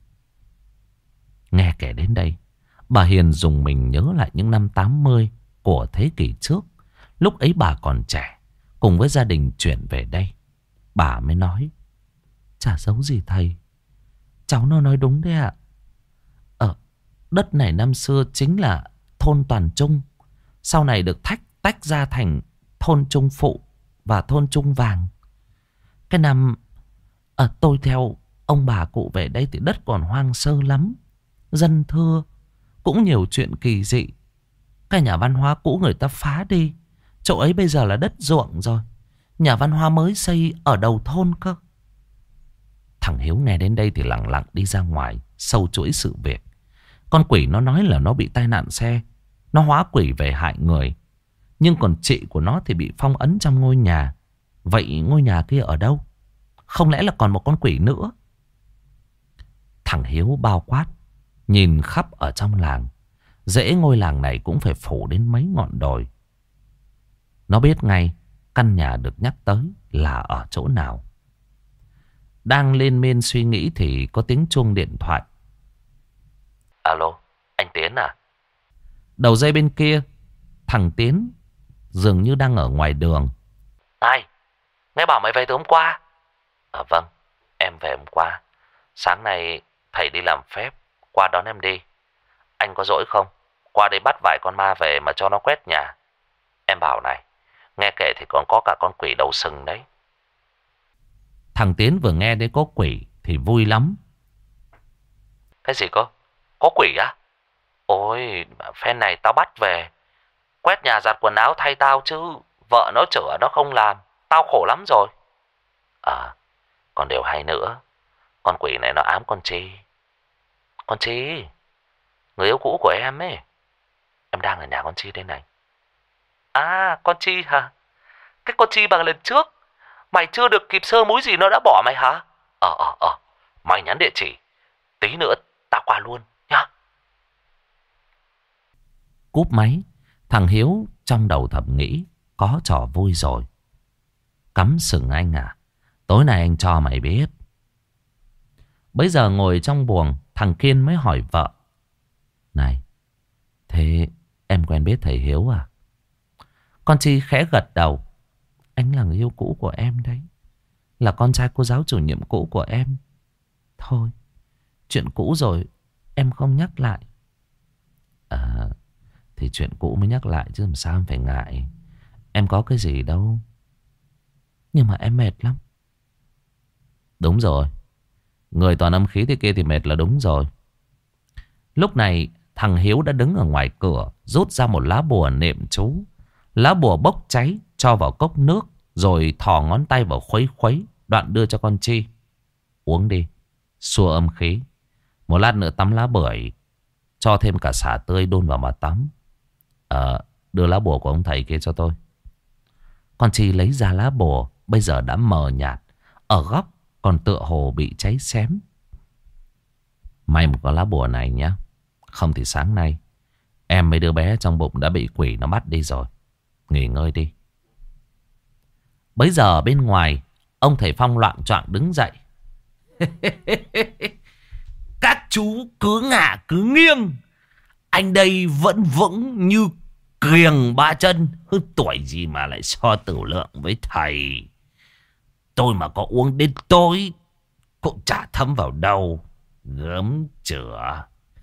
Nghe kể đến đây, bà Hiền dùng mình nhớ lại những năm 80 của thế kỷ trước. Lúc ấy bà còn trẻ, cùng với gia đình chuyển về đây. Bà mới nói: chả giấu gì thầy, cháu nó nói đúng đấy ạ. Đất này năm xưa chính là thôn Toàn Trung, sau này được tách ra thành thôn Trung Phụ và thôn Trung Vàng. Cái năm tôi theo ông bà cụ về đây thì đất còn hoang sơ lắm, dân thưa, cũng nhiều chuyện kỳ dị. Cái nhà văn hóa cũ người ta phá đi, chỗ ấy bây giờ là đất ruộng rồi. Nhà văn hóa mới xây ở đầu thôn cơ. Thằng Hiếu nghe đến đây thì lặng lặng đi ra ngoài, sâu chuỗi sự việc. Con quỷ nó nói là nó bị tai nạn xe, nó hóa quỷ về hại người. Nhưng còn chị của nó thì bị phong ấn trong ngôi nhà. Vậy ngôi nhà kia ở đâu? Không lẽ là còn một con quỷ nữa? Thằng Hiếu bao quát, nhìn khắp ở trong làng. Dễ ngôi làng này cũng phải phủ đến mấy ngọn đồi. Nó biết ngay căn nhà được nhắc tới là ở chỗ nào. Đang lên men suy nghĩ thì có tiếng chuông điện thoại. Alo, anh Tiến à? Đầu dây bên kia, thằng Tiến dường như đang ở ngoài đường. Này, nghe bảo mày về từ hôm qua. Vâng, em về hôm qua. Sáng nay thầy đi làm phép, qua đón em đi. Anh có rỗi không? Qua đây bắt vài con ma về mà cho nó quét nhà. Em bảo này, nghe kể thì còn có cả con quỷ đầu sừng đấy. Thằng Tiến vừa nghe đến có quỷ thì vui lắm. Cái gì cơ? Có quỷ á? Ôi, phen này tao bắt về. Quét nhà giặt quần áo thay tao chứ. Vợ nó chữa nó không làm. Tao khổ lắm rồi. Còn điều hay nữa. Con quỷ này nó ám con Chi. Con Chi, người yêu cũ của em ấy. Em đang ở nhà con Chi đây này. À, con Chi hả? Cái con Chi bằng lần trước. Mày chưa được kịp sơ múi gì nó đã bỏ mày hả? Mày nhắn địa chỉ. Tí nữa tao qua luôn nhá. Cúp máy, thằng Hiếu trong đầu thầm nghĩ có trò vui rồi. Cắm sừng anh à? Tối nay anh cho mày biết. Bây giờ ngồi trong buồng, thằng Kiên mới hỏi vợ. Này, thế em quen biết thầy Hiếu à? Con Chi khẽ gật đầu. Anh là người yêu cũ của em đấy. Là con trai cô giáo chủ nhiệm cũ của em. Thôi, chuyện cũ rồi, em không nhắc lại. Thì chuyện cũ mới nhắc lại chứ làm sao em phải ngại. Em có cái gì đâu. Nhưng mà em mệt lắm. Đúng rồi. Người toàn âm khí thế kia thì mệt là đúng rồi. Lúc này thằng Hiếu đã đứng ở ngoài cửa, rút ra một lá bùa niệm chú. Lá bùa bốc cháy, cho vào cốc nước, rồi thò ngón tay vào khuấy khuấy, đoạn đưa cho con Chi. Uống đi, xua âm khí. Một lát nữa tắm lá bưởi, cho thêm cả xả tươi đun vào mà tắm. Đưa lá bùa của ông thầy kia cho tôi. Con Chi lấy ra lá bùa, bây giờ đã mờ nhạt, ở góc còn tựa hồ bị cháy xém. May mà có lá bùa này nhá. Không thì sáng nay em mấy đứa bé trong bụng đã bị quỷ nó bắt đi rồi. Nghỉ ngơi đi. Bấy giờ bên ngoài, ông thầy Phong loạng choạng đứng dậy. Các chú cứ ngả cứ nghiêng. Anh đây vẫn vững như kiềng ba chân. Tuổi gì mà lại so tử lượng với thầy. Tôi mà có uống đến tối cũng chả thấm vào đâu. Gớm chửa.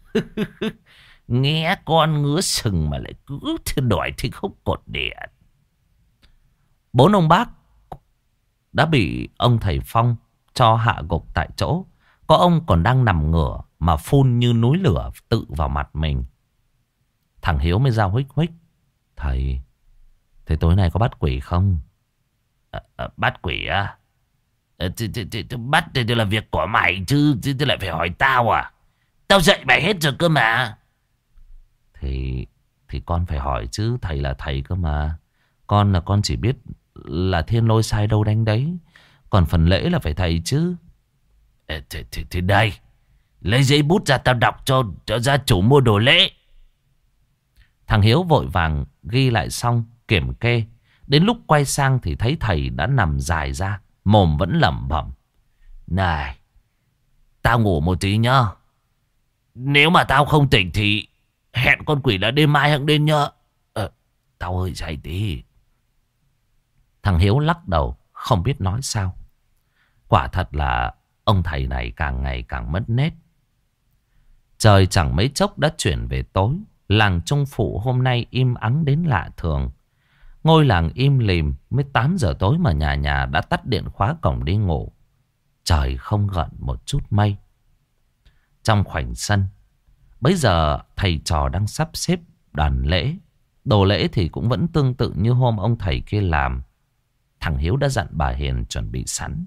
Nghe con ngứa sừng mà lại cứ đòi thì không cột điện. Bốn ông bác đã bị ông thầy Phong cho hạ gục tại chỗ. Có ông còn đang nằm ngửa mà phun như núi lửa tự vào mặt mình. Thằng Hiếu mới ra huých huých. Thầy, thế tối nay có bắt quỷ không? Bắt quỷ á? Bắt thì là việc của mày chứ. Thì lại phải hỏi tao à? Tao dạy mày hết rồi cơ mà. Thì con phải hỏi chứ. Thầy là thầy cơ mà. Con chỉ biết là thiên lôi sai đâu đánh đấy. Còn phần lễ là phải thầy chứ. Thì đây, lấy giấy bút ra tao đọc cho gia chủ mua đồ lễ. Thằng Hiếu vội vàng ghi lại xong, kiểm kê. Đến lúc quay sang thì thấy thầy đã nằm dài ra, mồm vẫn lẩm bẩm. Này, tao ngủ một tí nhá. Nếu mà tao không tỉnh thì hẹn con quỷ là đêm mai hẵng đến nhá. Tao hơi say tí. Thằng Hiếu lắc đầu, không biết nói sao. Quả thật là ông thầy này càng ngày càng mất nết. Trời chẳng mấy chốc đã chuyển về tối. Làng Trung Phụ hôm nay im ắng đến lạ thường. Ngôi làng im lìm, mới 8 giờ tối mà nhà nhà đã tắt điện khóa cổng đi ngủ. Trời không gợn một chút mây. Trong khoảnh sân, bấy giờ thầy trò đang sắp xếp đoàn lễ. Đồ lễ thì cũng vẫn tương tự như hôm ông thầy kia làm. thằng Hiếu đã dặn bà Hiền chuẩn bị sẵn.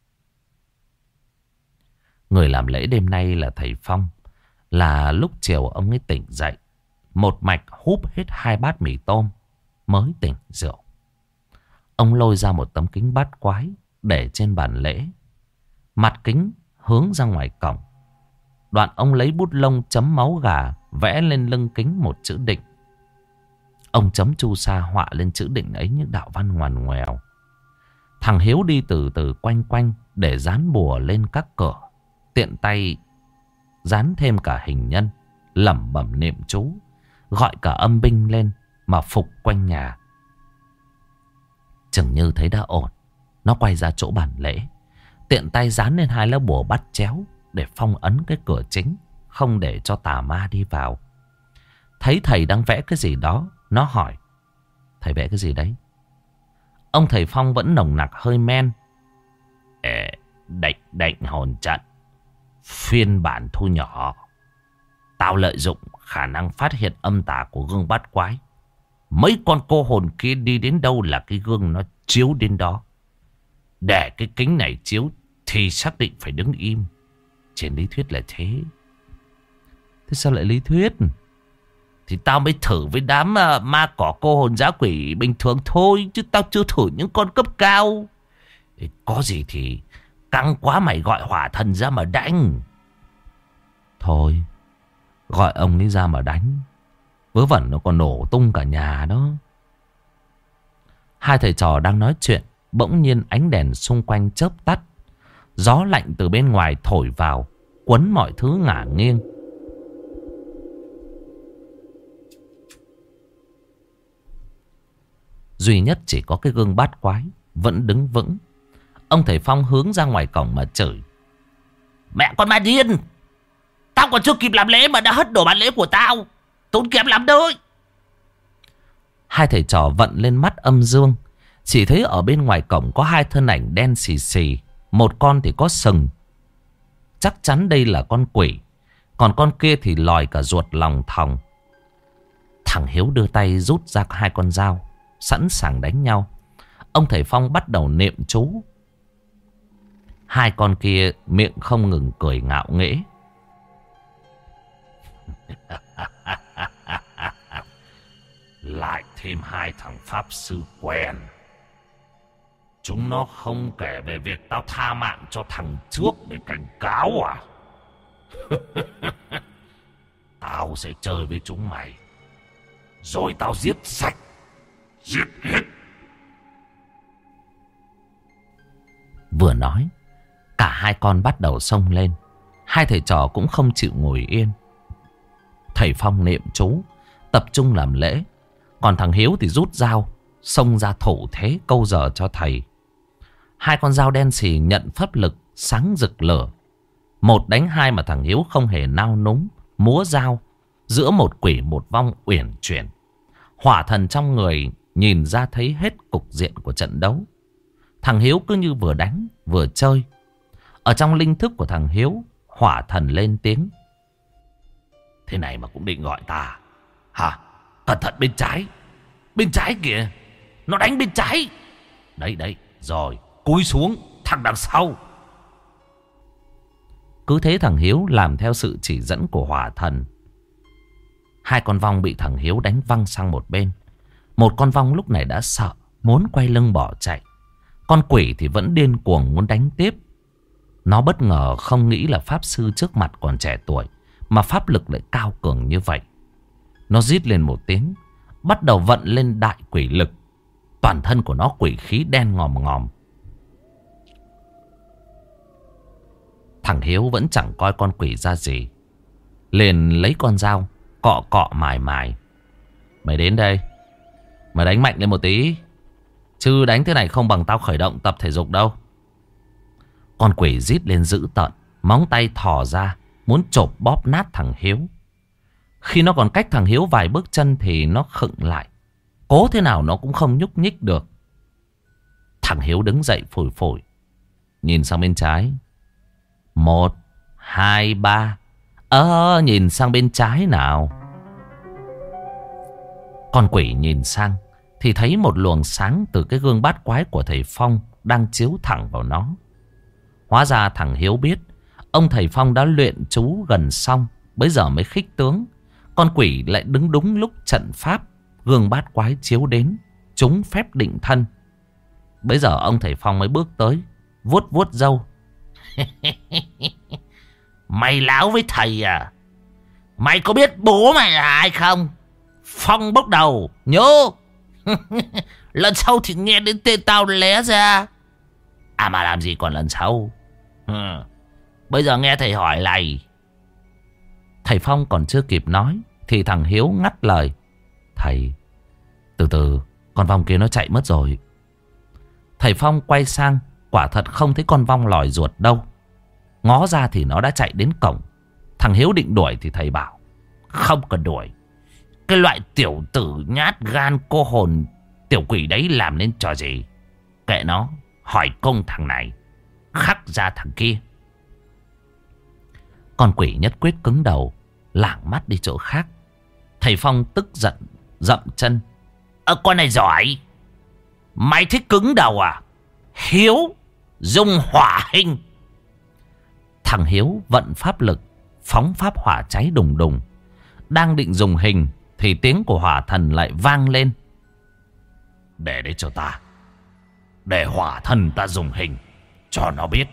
Người làm lễ đêm nay là thầy Phong. Là lúc chiều ông ấy tỉnh dậy, một mạch húp hết 2 bát mì tôm mới tỉnh rượu. Ông lôi ra một tấm kính bát quái để trên bàn lễ, mặt kính hướng ra ngoài cổng. Đoạn ông lấy bút lông chấm máu gà, vẽ lên lưng kính một chữ định. Ông chấm chu sa họa lên chữ định ấy những đạo văn ngoằn ngoèo. Thằng Hiếu đi từ từ quanh quanh để dán bùa lên các cửa, tiện tay dán thêm cả hình nhân, lẩm bẩm niệm chú, gọi cả âm binh lên mà phục quanh nhà. Chừng như thấy đã ổn, nó quay ra chỗ bàn lễ, tiện tay dán lên 2 lá bùa bắt chéo để phong ấn cái cửa chính, không để cho tà ma đi vào. Thấy thầy đang vẽ cái gì đó, nó hỏi: thầy vẽ cái gì đấy? Ông thầy Phong vẫn nồng nặc hơi men: Định hồn trận, phiên bản thu nhỏ. Tao lợi dụng khả năng phát hiện âm tà của gương bát quái. Mấy con cô hồn kia đi đến đâu là cái gương nó chiếu đến đó. Để cái kính này chiếu thì xác định phải đứng im. Trên lý thuyết là thế. Thế sao lại lý thuyết? Thì tao mới thử với đám ma cỏ cô hồn dã quỷ bình thường thôi, chứ tao chưa thử những con cấp cao. Có gì thì căng quá mày gọi hỏa thần ra mà đánh. Thôi, gọi ông ấy ra mà đánh. Vớ vẩn nó còn nổ tung cả nhà đó. Hai thầy trò đang nói chuyện, bỗng nhiên ánh đèn xung quanh chớp tắt. Gió lạnh từ bên ngoài thổi vào, quấn mọi thứ ngả nghiêng. Duy nhất chỉ có cái gương bát quái vẫn đứng vững. Ông thầy Phong hướng ra ngoài cổng mà chửi: mẹ con ma điên, tao còn chưa kịp làm lễ mà đã hất đổ bàn lễ của tao, tốn kém lắm đấy. Hai thầy trò vận lên mắt âm dương, chỉ thấy ở bên ngoài cổng có 2 thân ảnh đen xì xì. Một con thì có sừng, chắc chắn đây là con quỷ. Còn con kia thì lòi cả ruột lòng thòng. Thằng Hiếu đưa tay rút ra 2 con dao, sẵn sàng đánh nhau. Ông thầy Phong bắt đầu niệm chú. 2 con kia miệng không ngừng cười ngạo nghễ. Lại thêm 2 thằng pháp sư quen. Chúng nó không kể về việc tao tha mạng cho thằng trước để cảnh cáo à? Tao sẽ chơi với chúng mày, rồi tao giết sạch, giết hết. Vừa nói, cả 2 con bắt đầu xông lên. Hai thầy trò cũng không chịu ngồi yên. Thầy Phong niệm chú, tập trung làm lễ. Còn thằng Hiếu thì rút dao, xông ra thủ thế câu giờ cho thầy. 2 con dao đen xì nhận pháp lực sáng rực lửa. 1 đánh 2 mà thằng Hiếu không hề nao núng, múa dao giữa một quỷ một vong uyển chuyển. Hỏa thần trong người nhìn ra thấy hết cục diện của trận đấu. Thằng Hiếu cứ như vừa đánh vừa chơi. Ở trong linh thức của thằng Hiếu, hỏa thần lên tiếng: thế này mà cũng định gọi ta hả? Cẩn thận bên trái, bên trái kìa, nó đánh bên trái. Đấy đấy, rồi cúi xuống thằng đằng sau. Cứ thế thằng Hiếu làm theo sự chỉ dẫn của hỏa thần. 2 con vong bị thằng Hiếu đánh văng sang một bên. Một con vong lúc này đã sợ, muốn quay lưng bỏ chạy. Con quỷ thì vẫn điên cuồng muốn đánh tiếp. Nó bất ngờ không nghĩ là pháp sư trước mặt còn trẻ tuổi mà pháp lực lại cao cường như vậy. Nó rít lên một tiếng, bắt đầu vận lên đại quỷ lực. Toàn thân của nó quỷ khí đen ngòm ngòm. Thằng Hiếu vẫn chẳng coi con quỷ ra gì, liền lấy con dao cọ cọ mài mài. Mày đến đây, mày đánh mạnh lên một tí, chứ đánh thế này không bằng tao khởi động tập thể dục đâu. Con quỷ rít lên dữ tợn, móng tay thò ra muốn chộp bóp nát thằng Hiếu. Khi nó còn cách thằng Hiếu vài bước chân thì nó khựng lại, cố thế nào nó cũng không nhúc nhích được. Thằng Hiếu đứng dậy phủi phủi, nhìn sang bên trái. 1, 2, 3. Nhìn sang bên trái nào. Con quỷ nhìn sang thì thấy một luồng sáng từ cái gương bát quái của thầy Phong đang chiếu thẳng vào nó. Hóa ra thằng Hiếu biết ông thầy Phong đã luyện chú gần xong, bấy giờ mới khích tướng. Con quỷ lại đứng đúng lúc trận pháp gương bát quái chiếu đến, trúng phép định thân. Bấy giờ ông thầy Phong mới bước tới, vuốt vuốt râu. Mày láo với thầy à? Mày có biết bố mày là ai không? Phong bốc đầu, nhớ. Lần sau thì nghe đến tên tao lé ra. À mà làm gì còn lần sau. Bây giờ nghe thầy hỏi này. Thầy Phong còn chưa kịp nói thì thằng Hiếu ngắt lời. Thầy, từ từ, con vong kia nó chạy mất rồi. Thầy Phong quay sang, quả thật không thấy con vong lòi ruột đâu. Ngó ra thì nó đã chạy đến cổng. Thằng Hiếu định đuổi thì thầy bảo không cần đuổi. Cái loại tiểu tử nhát gan cô hồn tiểu quỷ đấy làm nên trò gì. Kệ nó, hỏi công thằng này, khắc ra thằng kia. Con quỷ nhất quyết cứng đầu, lảng mắt đi chỗ khác. Thầy Phong tức giận dậm chân. Con này giỏi. Mày thích cứng đầu à? Hiếu, dùng hỏa hình. Thằng Hiếu vận pháp lực, phóng pháp hỏa cháy đùng đùng. Đang định dùng hình thì tiếng của hỏa thần lại vang lên. Để đấy cho ta. Để hỏa thần ta dùng hình cho nó biết.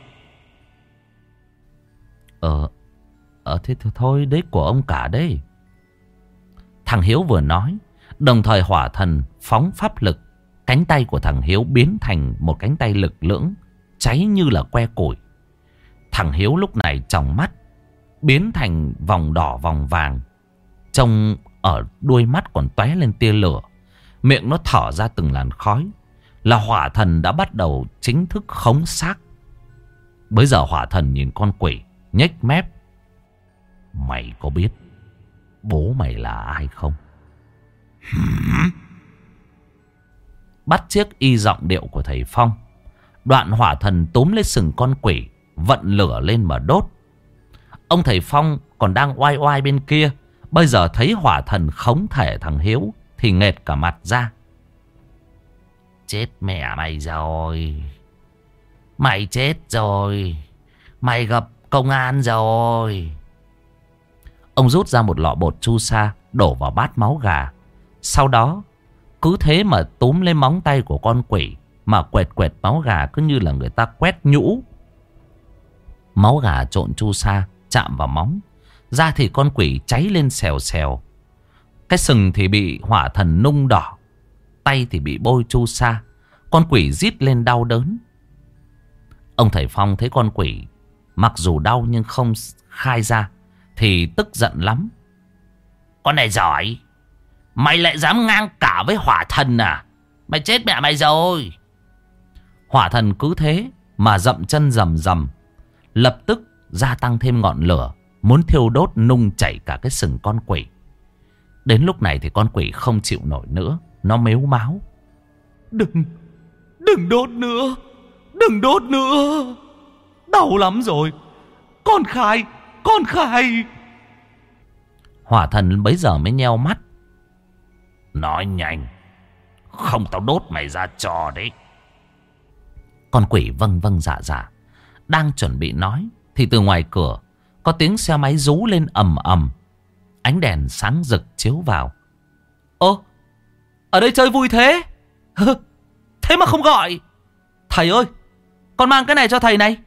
Thế thôi, đấy của ông cả đấy. Thằng Hiếu vừa nói, đồng thời hỏa thần phóng pháp lực. Cánh tay của thằng Hiếu biến thành một cánh tay lực lưỡng, cháy như là que củi. Thằng Hiếu lúc này tròng mắt biến thành vòng đỏ vòng vàng. Trông ở đuôi mắt còn tóe lên tia lửa. Miệng nó thở ra từng làn khói. Là hỏa thần đã bắt đầu chính thức khống xác. Bây giờ hỏa thần nhìn con quỷ, nhếch mép. Mày có biết bố mày là ai không? Bắt chiếc y giọng điệu của thầy Phong. Đoạn hỏa thần túm lấy sừng con quỷ, vận lửa lên mà đốt. Ông thầy Phong còn đang oai oai bên kia, bây giờ thấy hỏa thần khống thể thằng Hiếu thì nghệt cả mặt ra. Chết mẹ mày rồi. Mày chết rồi. Mày gặp công an rồi. Ông rút ra một lọ bột chu sa, đổ vào bát máu gà. Sau đó cứ thế mà túm lên móng tay của con quỷ, mà quệt quệt máu gà cứ như là người ta quét nhũ. Máu gà trộn chu sa chạm vào móng, da thì con quỷ cháy lên xèo xèo. Cái sừng thì bị hỏa thần nung đỏ, tay thì bị bôi chu sa. Con quỷ rít lên đau đớn. Ông thầy Phong thấy con quỷ mặc dù đau nhưng không khai ra thì tức giận lắm. Con này giỏi. Mày lại dám ngang cả với hỏa thần à? Mày chết mẹ mày rồi. Hỏa thần cứ thế mà dậm chân rầm rầm, lập tức gia tăng thêm ngọn lửa, muốn thiêu đốt nung chảy cả cái sừng con quỷ. Đến lúc này thì con quỷ không chịu nổi nữa, nó mếu máo. Đừng đốt nữa. Đừng đốt nữa. Đau lắm rồi. Con khai. Hỏa thần bấy giờ mới nheo mắt. Nói nhanh, không tao đốt mày ra trò đấy. Con quỷ vâng vâng dạ dạ, đang chuẩn bị nói thì từ ngoài cửa có tiếng xe máy rú lên ầm ầm. Ánh đèn sáng rực chiếu vào. Ơ, ở đây chơi vui thế. Thế mà không gọi. Thầy ơi, con mang cái này cho thầy này.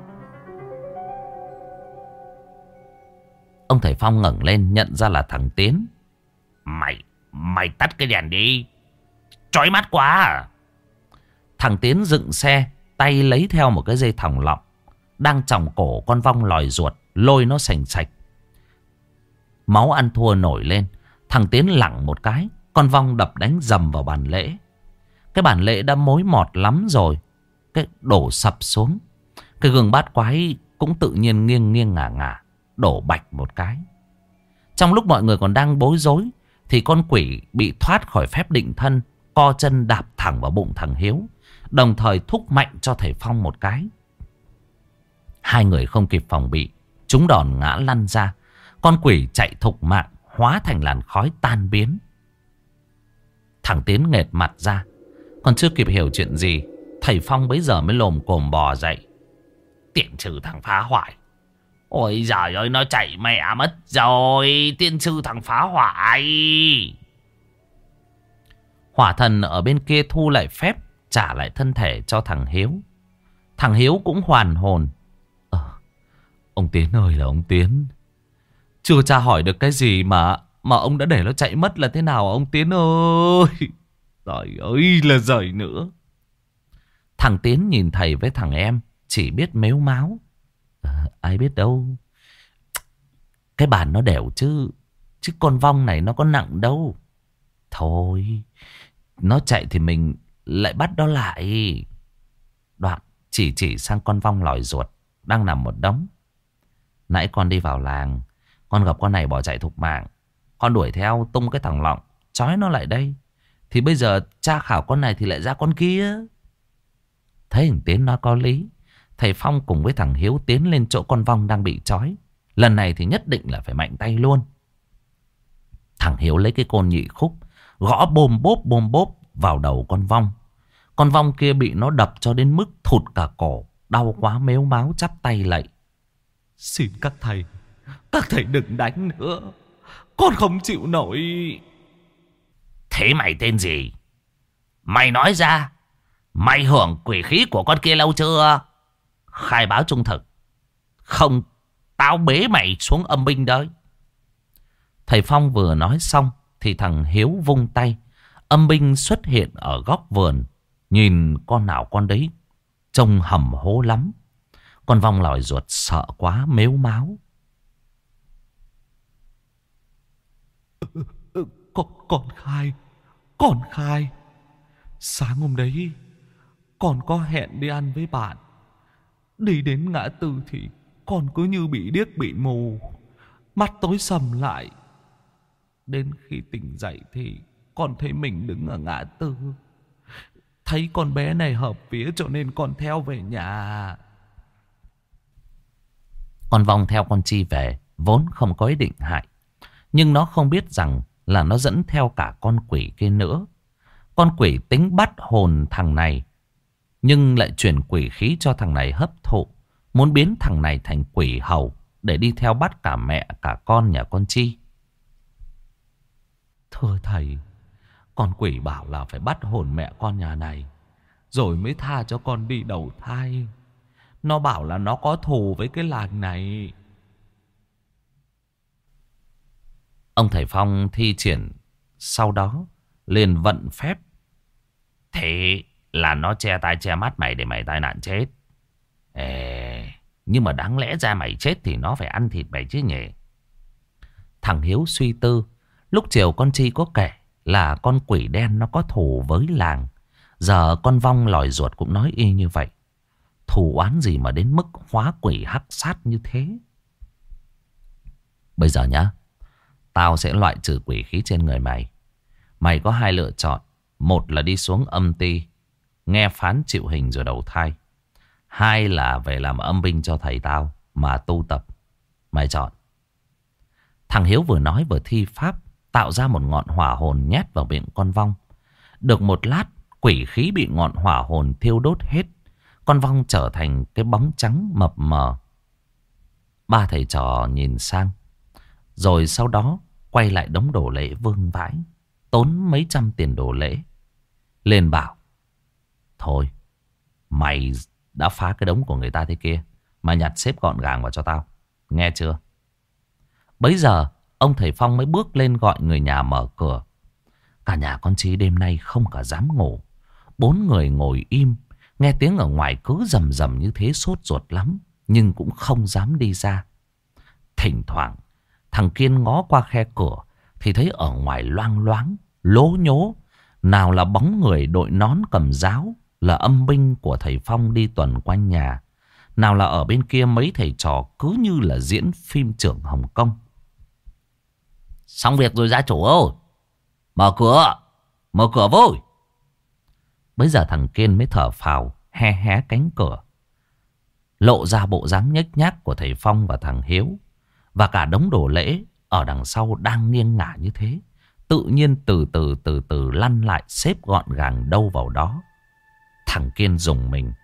Ông thầy Phong ngẩng lên nhận ra là thằng Tiến. Mày tắt cái đèn đi, chói mắt quá à. Thằng Tiến dựng xe, tay lấy theo một cái dây thòng lọng, đang chòng cổ con vong lòi ruột, lôi nó sành sạch. Máu ăn thua nổi lên. Thằng Tiến lẳng một cái, con vong đập đánh dầm vào bàn lễ. Cái bàn lễ đã mối mọt lắm rồi, cái đổ sập xuống. Cái gương bát quái cũng tự nhiên nghiêng nghiêng ngả ngả, đổ bạch một cái. Trong lúc mọi người còn đang bối rối thì con quỷ bị thoát khỏi phép định thân, co chân đạp thẳng vào bụng thằng Hiếu, đồng thời thúc mạnh cho thầy Phong một cái. Hai người không kịp phòng bị, chúng đòn ngã lăn ra. Con quỷ chạy thục mạng, hóa thành làn khói tan biến. Thằng Tiến nghệt mặt ra. Còn chưa kịp hiểu chuyện gì, thầy Phong bấy giờ mới lồm cồm bò dậy. Tiện trừ thằng phá hoại. Ôi giời ơi, nó chạy mẹ mất rồi. Tiên sư thằng phá hoại. Hỏa thần ở bên kia thu lại phép, trả lại thân thể cho thằng Hiếu. Thằng Hiếu cũng hoàn hồn. Ông Tiến ơi là ông Tiến. Chưa tra hỏi được cái gì mà ông đã để nó chạy mất là thế nào ông Tiến ơi. Trời ơi là giời nữa. Thằng Tiến nhìn thầy với thằng em chỉ biết mếu máo. Ai biết đâu. Cái bàn nó đều chứ con vong này nó có nặng đâu. Thôi, nó chạy thì mình lại bắt nó lại. Đoạn chỉ sang con vong lòi ruột đang nằm một đống. Nãy con đi vào làng, con gặp con này bỏ chạy thục mạng. Con đuổi theo tung cái thằng Lọng, trói nó lại đây. Thì bây giờ tra khảo con này thì lại ra con kia. Thấy thằng Tiến nói có lý, thầy Phong cùng với thằng Hiếu tiến lên chỗ con vong đang bị trói. Lần này thì nhất định là phải mạnh tay luôn. Thằng Hiếu lấy cái côn nhị khúc, gõ bôm bốp vào đầu con vong. Con vong kia bị nó đập cho đến mức thụt cả cổ, đau quá mếu máo chắp tay lạy. Xin các thầy đừng đánh nữa, con không chịu nổi. Thế mày tên gì? Mày nói ra. Mày hưởng quỷ khí của con kia lâu chưa? Khai báo trung thực, không tao bế mày xuống âm binh đấy. Thầy Phong vừa nói xong thì thằng Hiếu vung tay. Âm binh xuất hiện ở góc vườn. Nhìn con nào con đấy trông hầm hố lắm. Con vong lòi ruột sợ quá mếu máo. Con khai. Sáng hôm đấy con có hẹn đi ăn với bạn. Đi đến ngã tư thì con cứ như bị điếc bị mù, mắt tối sầm lại. Đến khi tỉnh dậy thì con thấy mình đứng ở ngã tư. Thấy con bé này hợp vía cho nên con theo về nhà. Con vong theo con Chi về vốn không có ý định hại, nhưng nó không biết rằng là nó dẫn theo cả con quỷ kia nữa. Con quỷ tính bắt hồn thằng này, nhưng lại chuyển quỷ khí cho thằng này hấp thụ, muốn biến thằng này thành quỷ hầu để đi theo bắt cả mẹ cả con nhà con Chi. Thưa thầy, con quỷ bảo là phải bắt hồn mẹ con nhà này rồi mới tha cho con đi đầu thai. Nó bảo là nó có thù với cái làng này. Ông thầy Phong thi triển sau đó liền vận phép. Thế là nó che tai che mắt mày để mày tai nạn chết. Nhưng mà đáng lẽ ra mày chết thì nó phải ăn thịt mày chứ nhỉ. Thằng Hiếu suy tư. Lúc chiều con Chi có kể là con quỷ đen nó có thù với làng. Giờ con vong lòi ruột cũng nói y như vậy. Thù oán gì mà đến mức hóa quỷ hắc sát như thế. Bây giờ nhá, tao sẽ loại trừ quỷ khí trên người mày. Mày có hai lựa chọn. Một là đi xuống âm ty, nghe phán chịu hình rồi đầu thai. Hai là về làm âm binh cho thầy tao mà tu tập. Mày chọn. Thằng Hiếu vừa nói vừa thi pháp, tạo ra một ngọn hỏa hồn nhét vào miệng con vong. Được một lát, quỷ khí bị ngọn hỏa hồn thiêu đốt hết. Con vong trở thành cái bóng trắng mập mờ. Ba thầy trò nhìn sang, rồi sau đó quay lại đống đồ lễ vương vãi, tốn mấy trăm tiền đồ lễ. Lên bảo: thôi, mày đã phá cái đống của người ta thế kia, mà nhặt xếp gọn gàng vào cho tao, nghe chưa? Bấy giờ ông thầy Phong mới bước lên gọi người nhà mở cửa. Cả nhà con Chí đêm nay không cả dám ngủ. 4 người ngồi im, nghe tiếng ở ngoài cứ rầm rầm như thế sốt ruột lắm, nhưng cũng không dám đi ra. Thỉnh thoảng thằng Kiên ngó qua khe cửa thì thấy ở ngoài loang loáng, lố nhố. Nào là bóng người đội nón cầm giáo, là âm binh của thầy Phong đi tuần quanh nhà. Nào là ở bên kia mấy thầy trò cứ như là diễn phim trưởng Hồng Kông. Xong việc rồi gia chủ ơi, mở cửa vui. Bây giờ thằng Kiên mới thở phào, hé cánh cửa, lộ ra bộ dáng nhếch nhác của thầy Phong và thằng Hiếu. Và cả đống đồ lễ ở đằng sau đang nghiêng ngả như thế. tự nhiên từ từ lăn lại xếp gọn gàng đâu vào đó. Thằng Kiên rùng mình.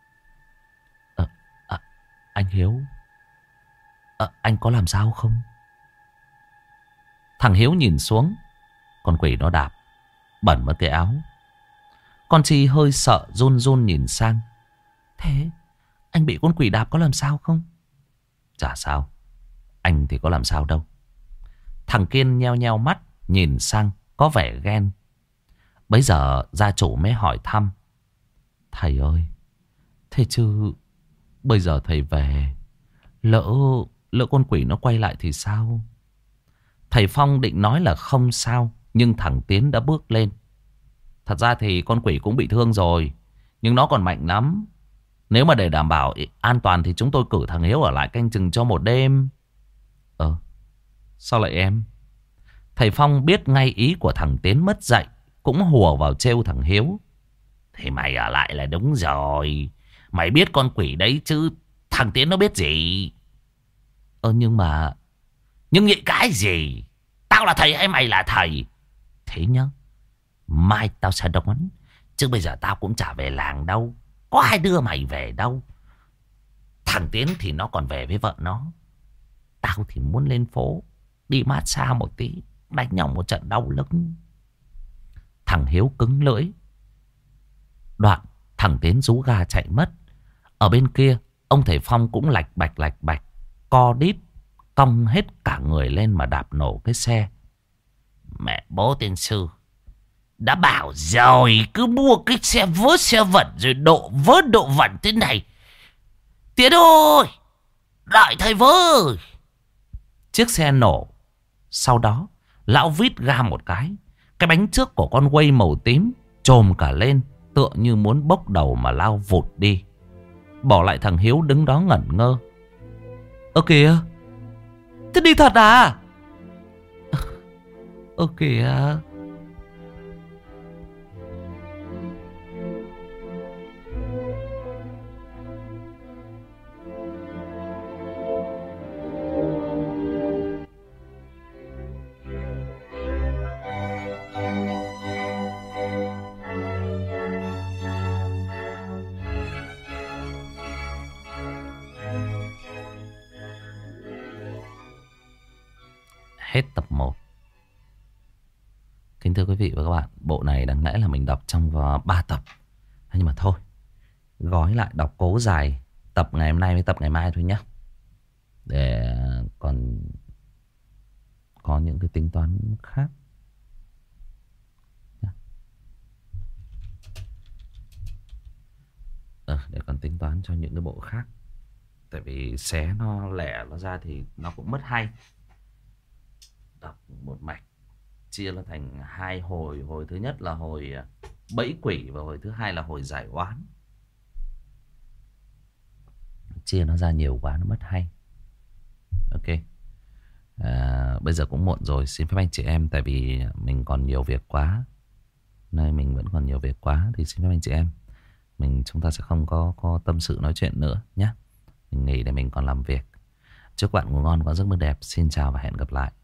Anh Hiếu, anh có làm sao không? Thằng Hiếu nhìn xuống. Con quỷ nó đạp bẩn mất cái áo. Con Chi hơi sợ run run nhìn sang. Thế anh bị con quỷ đạp có làm sao không? Chả sao. Anh thì có làm sao đâu. Thằng Kiên nheo nheo mắt nhìn sang có vẻ ghen. Bấy giờ gia chủ mới hỏi thăm. Thầy ơi, thế chứ bây giờ thầy về, lỡ con quỷ nó quay lại thì sao? Thầy Phong định nói là không sao, nhưng thằng Tiến đã bước lên. Thật ra thì con quỷ cũng bị thương rồi, nhưng nó còn mạnh lắm. Nếu mà để đảm bảo an toàn thì chúng tôi cử thằng Hiếu ở lại canh chừng cho một đêm. Sao lại em? Thầy Phong biết ngay ý của thằng Tiến mất dạy, cũng hùa vào trêu thằng Hiếu. Thì mày ở lại là đúng rồi. Mày biết con quỷ đấy chứ thằng Tiến nó biết gì? Nhưng mà... Nhưng nghĩ cái gì? Tao là thầy hay mày là thầy? Thế nhá, mai tao sẽ đón. Chứ bây giờ tao cũng chả về làng đâu. Có ai đưa mày về đâu. Thằng Tiến thì nó còn về với vợ nó. Tao thì muốn lên phố, đi massage một tí, đánh nhau một trận đau lưng. Thằng Hiếu cứng lưỡi. Đoạn thằng Tiến rú ga chạy mất. Ở bên kia ông thầy Phong cũng lạch bạch co đít cong hết cả người lên mà đạp nổ cái xe. Mẹ bố tiên sư, đã bảo rồi cứ mua cái xe vớ xe vận rồi vớ độ vận thế này. Tiến ơi, đợi thầy với. Chiếc xe nổ. Sau đó lão vít ga một cái bánh trước của con quay màu tím trồm cả lên, tựa như muốn bốc đầu mà lao vụt đi. Bỏ lại thằng Hiếu đứng đó ngẩn ngơ. Kìa, thế đi thật à? Kìa. Hết tập 1. Kính thưa quý vị và các bạn, bộ này đáng lẽ là mình đọc trong 3 tập. Nhưng mà thôi, gói lại đọc cố dài tập ngày hôm nay với tập ngày mai thôi nhé. Để còn có những cái tính toán khác. Để còn tính toán cho những cái bộ khác. Tại vì xé nó lẻ nó ra thì nó cũng mất hay. Đọc một mạch chia nó thành 2 hồi. Hồi thứ nhất là hồi bẫy quỷ và hồi thứ hai là hồi giải oán. Chia nó ra nhiều quá nó mất hay. Ok. Bây giờ cũng muộn rồi. Xin phép anh chị em, tại vì mình còn nhiều việc quá. Nơi mình vẫn còn nhiều việc quá. Thì xin phép anh chị em, chúng ta sẽ không có tâm sự nói chuyện nữa nhé. Mình nghỉ để mình còn làm việc. Chúc bạn ngủ ngon, có giấc mơ đẹp. Xin chào và hẹn gặp lại.